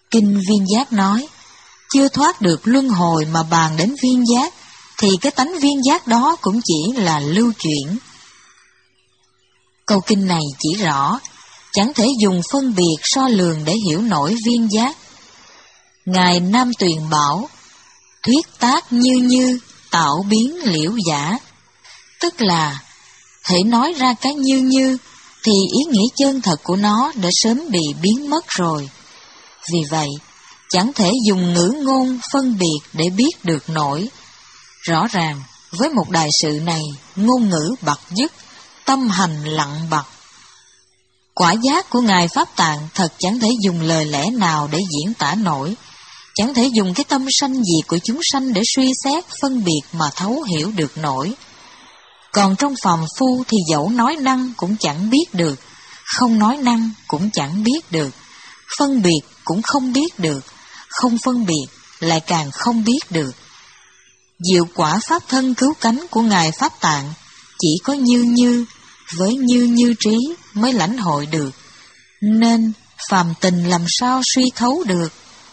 Kinh Viên Giác nói, chưa thoát được luân hồi mà bàn đến viên giác, thì cái tánh viên giác đó cũng chỉ là lưu chuyển. Câu kinh này chỉ rõ, chẳng thể dùng phân biệt so lường để hiểu nổi viên giác. Ngài Nam Tuyền bảo, thuyết tác như như, tạo biến liễu giả. Tức là, hễ nói ra cái như như, thì ý nghĩa chân thật của nó đã sớm bị biến mất rồi. Vì vậy, chẳng thể dùng ngữ ngôn phân biệt để biết được nổi. Rõ ràng, với một đại sự này, ngôn ngữ bặt dứt, tâm hành lặng bặt. Quả giác của Ngài Pháp Tạng thật chẳng thể dùng lời lẽ nào để diễn tả nổi, chẳng thể dùng cái tâm sanh diệt của chúng sanh để suy xét, phân biệt mà thấu hiểu được nổi. Còn trong phàm phu thì dẫu nói năng cũng chẳng biết được, không nói năng cũng chẳng biết được, phân biệt cũng không biết được, không phân biệt lại càng không biết được. Diệu quả pháp thân cứu cánh của Ngài Pháp Tạng chỉ có như như, với như như trí mới lãnh hội được, nên phàm tình làm sao suy thấu được.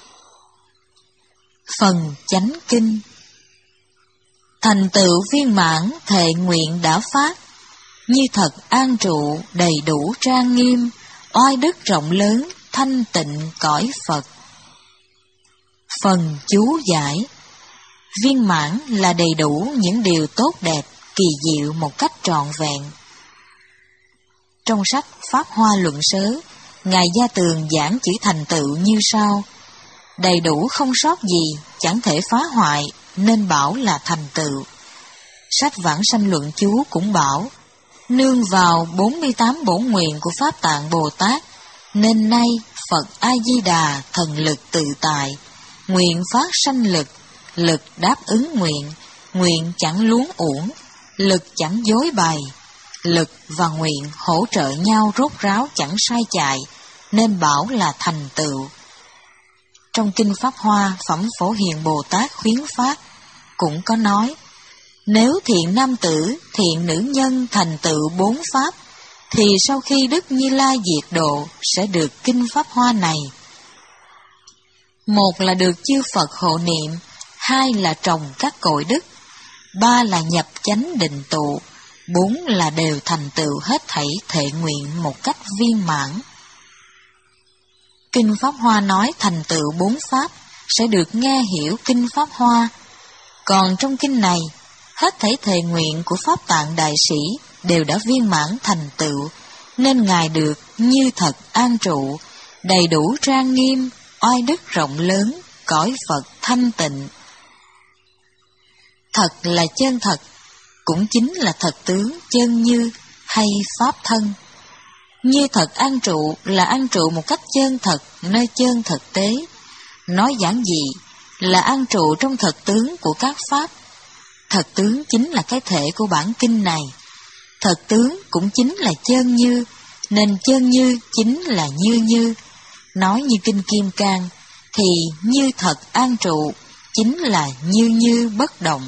Phần chánh kinh. Thành tựu viên mãn thệ nguyện đã phát, như thật an trụ đầy đủ trang nghiêm, oai đức rộng lớn thanh tịnh cõi Phật. Phần chú giải. Viên mãn là đầy đủ những điều tốt đẹp, kỳ diệu một cách trọn vẹn. Trong sách Pháp Hoa Luận Sớ, Ngài Gia Tường giảng chữ thành tựu như sau: đầy đủ không sót gì, chẳng thể phá hoại, nên bảo là thành tựu. Sách Vãng Sanh Luận Chú cũng bảo, nương vào bốn mươi tám bổn nguyện của Pháp Tạng Bồ Tát, nên nay Phật A-di-đà thần lực tự tại, nguyện phát sanh lực, lực đáp ứng nguyện, nguyện chẳng luống uổng, lực chẳng dối bày, lực và nguyện hỗ trợ nhau rốt ráo chẳng sai chạy, nên bảo là thành tựu. Trong Kinh Pháp Hoa Phẩm Phổ Hiền Bồ Tát khuyến phát cũng có nói, nếu thiện nam tử, thiện nữ nhân thành tựu bốn pháp, thì sau khi Đức Như Lai diệt độ sẽ được Kinh Pháp Hoa này. Một là được chư Phật hộ niệm, hai là trồng các cội đức, ba là nhập chánh định tụ, bốn là đều thành tựu hết thảy thệ nguyện một cách viên mãn. Kinh Pháp Hoa nói thành tựu bốn pháp sẽ được nghe hiểu Kinh Pháp Hoa. Còn trong kinh này, hết thảy thệ nguyện của Pháp Tạng Đại Sĩ đều đã viên mãn thành tựu, nên Ngài được như thật an trụ, đầy đủ trang nghiêm, oai đức rộng lớn, cõi Phật thanh tịnh. Thật là chân thật, cũng chính là thật tướng chân như hay pháp thân. Như thật an trụ là an trụ một cách chân thật nơi chân thực tế. Nói giản dị là an trụ trong thật tướng của các pháp. Thật tướng chính là cái thể của bản kinh này. Thật tướng cũng chính là chân như, nên chân như chính là như như. Nói như Kinh Kim Cang, thì như thật an trụ chính là như như bất động.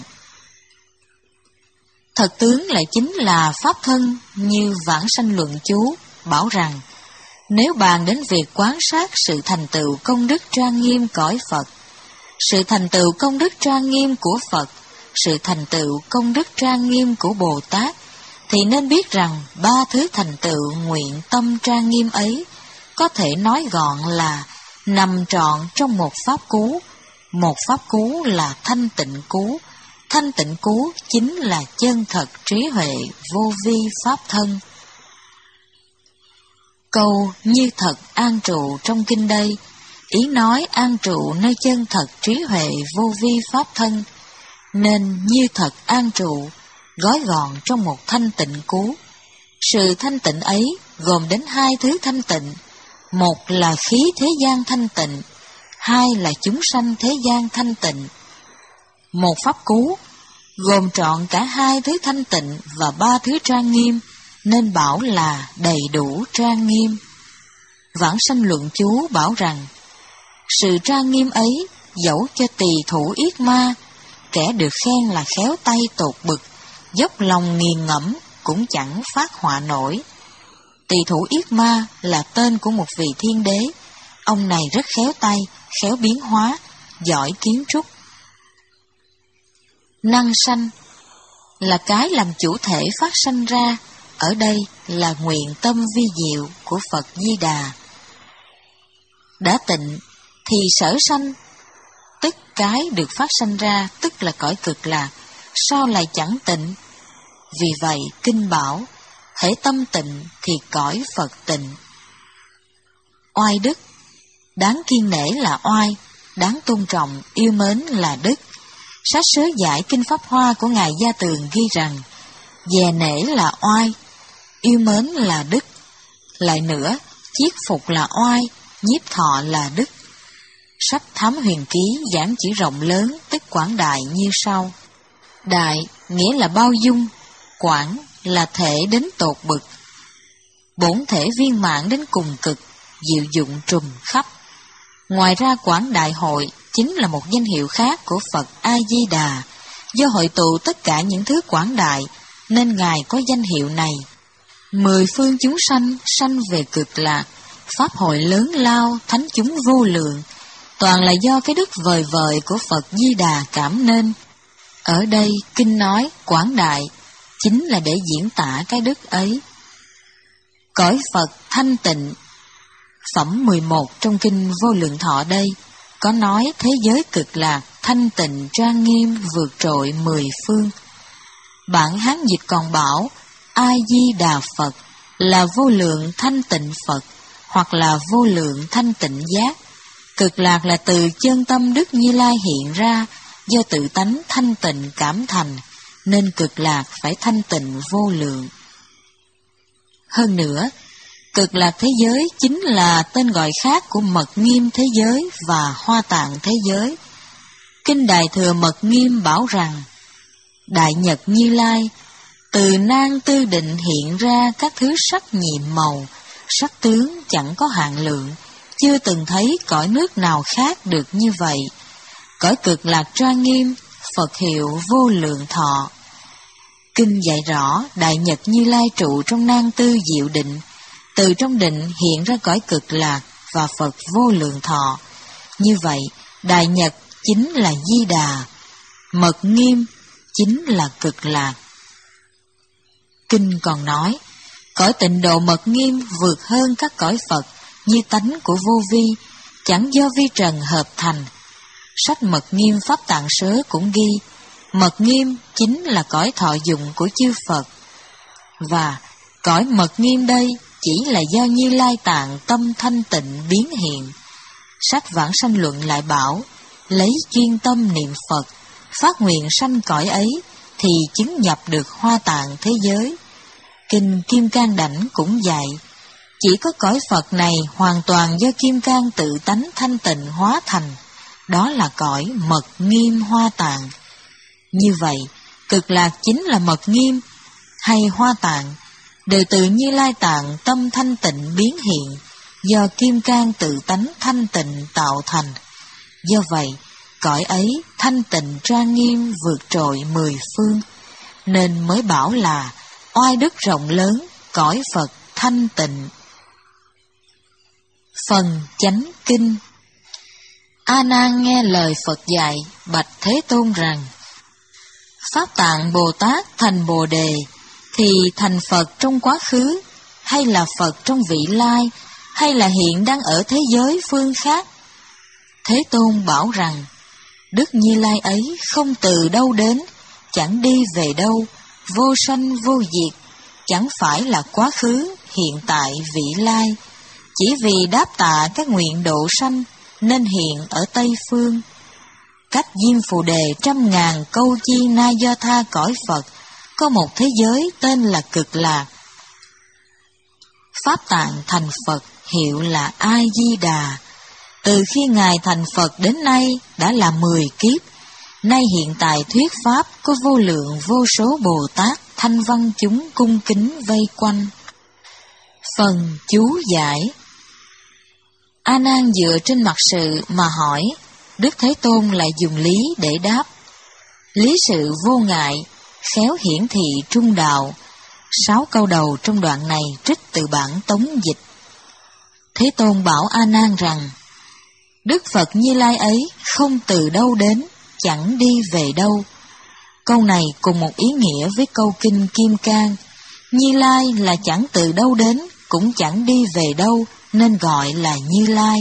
Thật tướng lại chính là pháp thân, như Vãng Sanh Luận Chú bảo rằng, nếu bàn đến việc quán sát sự thành tựu công đức trang nghiêm cõi Phật, sự thành tựu công đức trang nghiêm của Phật, sự thành tựu công đức trang nghiêm của Bồ Tát, thì nên biết rằng ba thứ thành tựu nguyện tâm trang nghiêm ấy có thể nói gọn là nằm trọn trong một pháp cú. Một pháp cú là thanh tịnh cú. Thanh tịnh cú chính là chân thật trí huệ vô vi pháp thân. Câu như thật an trụ trong kinh đây, ý nói an trụ nơi chân thật trí huệ vô vi pháp thân, nên như thật an trụ gói gọn trong một thanh tịnh cú. Sự thanh tịnh ấy gồm đến hai thứ thanh tịnh, một là khí thế gian thanh tịnh, hai là chúng sanh thế gian thanh tịnh. Một pháp cú gồm trọn cả hai thứ thanh tịnh và ba thứ trang nghiêm, nên bảo là đầy đủ trang nghiêm. Vãng Sanh Luận Chú bảo rằng, sự trang nghiêm ấy dẫu cho tỳ thủ yết ma, kẻ được khen là khéo tay tột bực, dốc lòng nghiền ngẫm cũng chẳng phát họa nổi. Tỳ thủ yết ma là tên của một vị thiên đế, Ông này rất khéo tay, khéo biến hóa, giỏi kiến trúc. Năng sanh là cái làm chủ thể phát sanh ra, ở đây là nguyện tâm vi diệu của Phật Di Đà. Đã tịnh thì sở sanh, tức cái được phát sanh ra, tức là cõi cực lạc, sao lại chẳng tịnh? Vì vậy kinh bảo, hễ tâm tịnh thì cõi Phật tịnh. Oai đức, đáng kiêng nể là oai, đáng tôn trọng, yêu mến là đức. Sách sớ giải Kinh Pháp Hoa của Ngài Gia Tường ghi rằng, dè nể là oai, yêu mến là đức. Lại nữa, chiết phục là oai, nhiếp thọ là đức. Sách Thám Huyền Ký giảng chỉ rộng lớn, tức quảng đại như sau. Đại nghĩa là bao dung, quảng là thể đến tột bực, bổn thể viên mãn đến cùng cực, diệu dụng trùm khắp. Ngoài ra quảng đại hội chính là một danh hiệu khác của Phật A-di-đà. Do hội tụ tất cả những thứ quảng đại nên Ngài có danh hiệu này. Mười phương chúng sanh sanh về cực lạc, pháp hội lớn lao, thánh chúng vô lượng, toàn là do cái đức vời vợi của Phật Di Đà cảm nên. Ở đây kinh nói quảng đại chính là để diễn tả cái đức ấy. Cõi Phật thanh tịnh, phẩm mười một trong kinh Vô Lượng Thọ đây có nói thế giới cực lạc thanh tịnh trang nghiêm vượt trội mười phương. Bản Hán dịch còn bảo A Di Đà Phật là vô lượng thanh tịnh Phật, hoặc là vô lượng thanh tịnh giác. Cực lạc là từ chân tâm Đức Như Lai hiện ra, do tự tánh thanh tịnh cảm thành, nên cực lạc phải thanh tịnh vô lượng. Hơn nữa, cực lạc thế giới chính là tên gọi khác của mật nghiêm thế giới và hoa tạng thế giới. Kinh Đại Thừa Mật Nghiêm bảo rằng, Đại Nhật Như Lai, từ nan tư định hiện ra các thứ sắc nhiệm màu, sắc tướng chẳng có hạn lượng, chưa từng thấy cõi nước nào khác được như vậy. Cõi cực lạc trang nghiêm, Phật hiệu vô lượng thọ. Kinh dạy rõ Đại Nhật Như Lai trụ trong nan tư diệu định, từ trong định hiện ra cõi cực lạc và Phật vô lượng thọ. Như vậy, Đại Nhật chính là Di Đà, Mật Nghiêm chính là cực lạc. Kinh còn nói, cõi tịnh độ Mật Nghiêm vượt hơn các cõi Phật như tánh của vô vi, chẳng do vi trần hợp thành. Sách Mật Nghiêm Pháp Tạng Sớ cũng ghi, Mật Nghiêm chính là cõi thọ dụng của chư Phật. Và cõi Mật Nghiêm đây chỉ là do Như Lai Tạng tâm thanh tịnh biến hiện. Sách Vãng Sanh Luận lại bảo, lấy chuyên tâm niệm Phật, phát nguyện sanh cõi ấy, thì chứng nhập được hoa tạng thế giới. Kinh Kim Cang Đảnh cũng dạy, chỉ có cõi Phật này hoàn toàn do Kim Cang tự tánh thanh tịnh hóa thành, đó là cõi Mật Nghiêm hoa tạng. Như vậy, cực lạc chính là Mật Nghiêm hay hoa tạng, đều từ Như Lai Tạng tâm thanh tịnh biến hiện, do Kim Cang tự tánh thanh tịnh tạo thành. Do vậy, cõi ấy thanh tịnh trang nghiêm vượt trội mười phương, nên mới bảo là oai đức rộng lớn, cõi Phật thanh tịnh. Phần Chánh Kinh. A Nan nghe lời Phật dạy, bạch Thế Tôn rằng, Pháp Tạng Bồ Tát thành Bồ Đề thì thành Phật trong quá khứ, hay là Phật trong vị lai, hay là hiện đang ở thế giới phương khác? Thế Tôn bảo rằng, Đức Như Lai ấy không từ đâu đến, chẳng đi về đâu, vô sanh vô diệt, chẳng phải là quá khứ, hiện tại, vị lai. Chỉ vì đáp tạ các nguyện độ sanh, nên hiện ở Tây Phương. Cách Diêm Phù Đề trăm ngàn câu chi na do tha cõi Phật, có một thế giới tên là Cực Lạc. Pháp Tạng thành Phật hiệu là A-di-đà. Từ khi Ngài thành Phật đến nay đã là mười kiếp. Nay hiện tại thuyết Pháp có vô lượng vô số Bồ Tát thanh văn chúng cung kính vây quanh. Phần chú giải. A Nan dựa trên mặt sự mà hỏi, Đức Thế Tôn lại dùng lý để đáp. Lý sự vô ngại, khéo hiển thị trung đạo. Sáu câu đầu trong đoạn này trích từ bản tống dịch. Thế Tôn bảo A Nan rằng, Đức Phật Như Lai ấy không từ đâu đến, chẳng đi về đâu. Câu này cùng một ý nghĩa với câu kinh Kim Cang, Như Lai là chẳng từ đâu đến, cũng chẳng đi về đâu, nên gọi là Như Lai.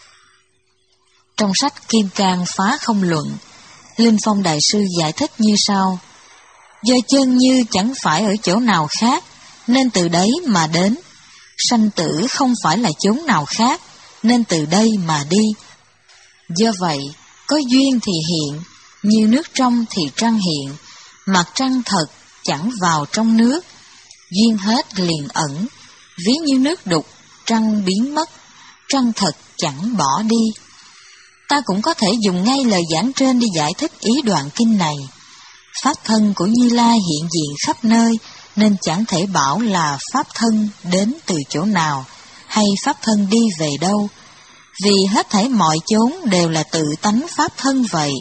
Trong sách Kim Cang Phá Không Luận, Linh Phong Đại Sư giải thích như sau: do chân như chẳng phải ở chỗ nào khác, nên từ đấy mà đến. Sanh tử không phải là chốn nào khác, nên từ đây mà đi. Do vậy, có duyên thì hiện, như nước trong thì trăng hiện, mặt trăng thật chẳng vào trong nước. Duyên hết liền ẩn, ví như nước đục, trăng biến mất, trăng thật chẳng bỏ đi. Ta cũng có thể dùng ngay lời giảng trên để giải thích ý đoạn kinh này. Pháp thân của Như Lai hiện diện khắp nơi, nên chẳng thể bảo là Pháp thân đến từ chỗ nào, hay Pháp thân đi về đâu, vì hết thảy mọi chốn đều là tự tánh Pháp thân vậy.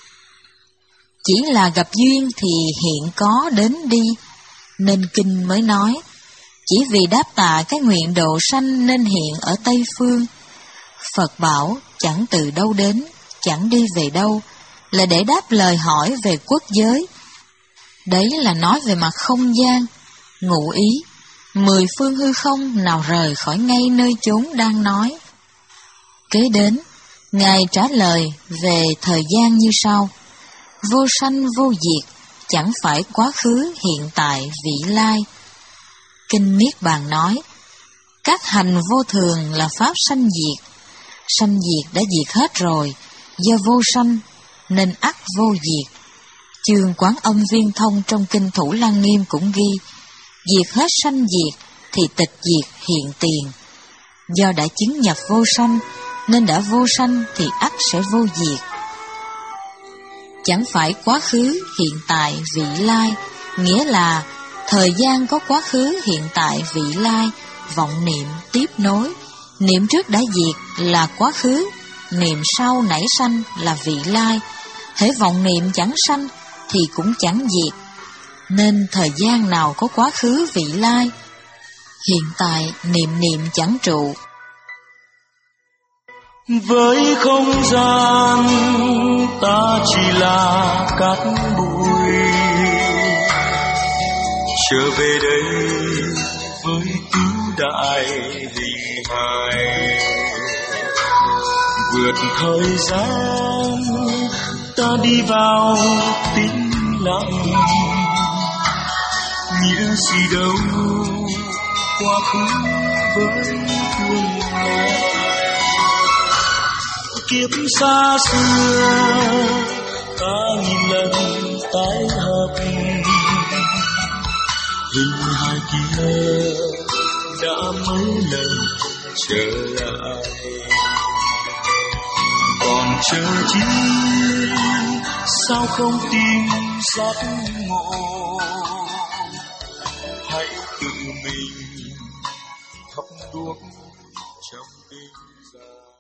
Chỉ là gặp duyên thì hiện có đến đi, nên kinh mới nói, chỉ vì đáp tạ cái nguyện độ sanh nên hiện ở Tây Phương. Phật bảo chẳng từ đâu đến, chẳng đi về đâu, là để đáp lời hỏi về quốc giới. Đấy là nói về mặt không gian, ngụ ý, mười phương hư không nào rời khỏi ngay nơi chốn đang nói. Kế đến, Ngài trả lời về thời gian như sau: vô sanh vô diệt, chẳng phải quá khứ hiện tại vị lai. Kinh Niết Bàn nói, các hành vô thường là pháp sanh diệt. Sanh diệt đã diệt hết rồi, do vô sanh nên ắt vô diệt. Chương Quán Âm Viên Thông trong kinh Thủ Lăng Nghiêm cũng ghi, diệt hết sanh diệt thì tịch diệt hiện tiền. Do đã chứng nhập vô sanh nên đã vô sanh thì ắt sẽ vô diệt. Chẳng phải quá khứ hiện tại vị lai, nghĩa là thời gian có quá khứ hiện tại vị lai, vọng niệm tiếp nối. Niệm trước đã diệt là quá khứ, niệm sau nảy sanh là vị lai. Hễ vọng niệm chẳng sanh thì cũng chẳng diệt, nên thời gian nào có quá khứ vị lai, hiện tại niệm niệm chẳng trụ. Với không gian ta chỉ là cát bụi, trở về đây với tứ đại hình hài. Vượt thời gian ta đi vào tĩnh lặng, nghĩa gì đâu quá khứ với tương lai. Kiếp xa xưa ta nghìn lần tái hợp, hình hài kia đã mấy lần trở lại. Còn chờ chi sao không tìm giác ngộ, hãy tự mình thắp đuốc trong đêm dài.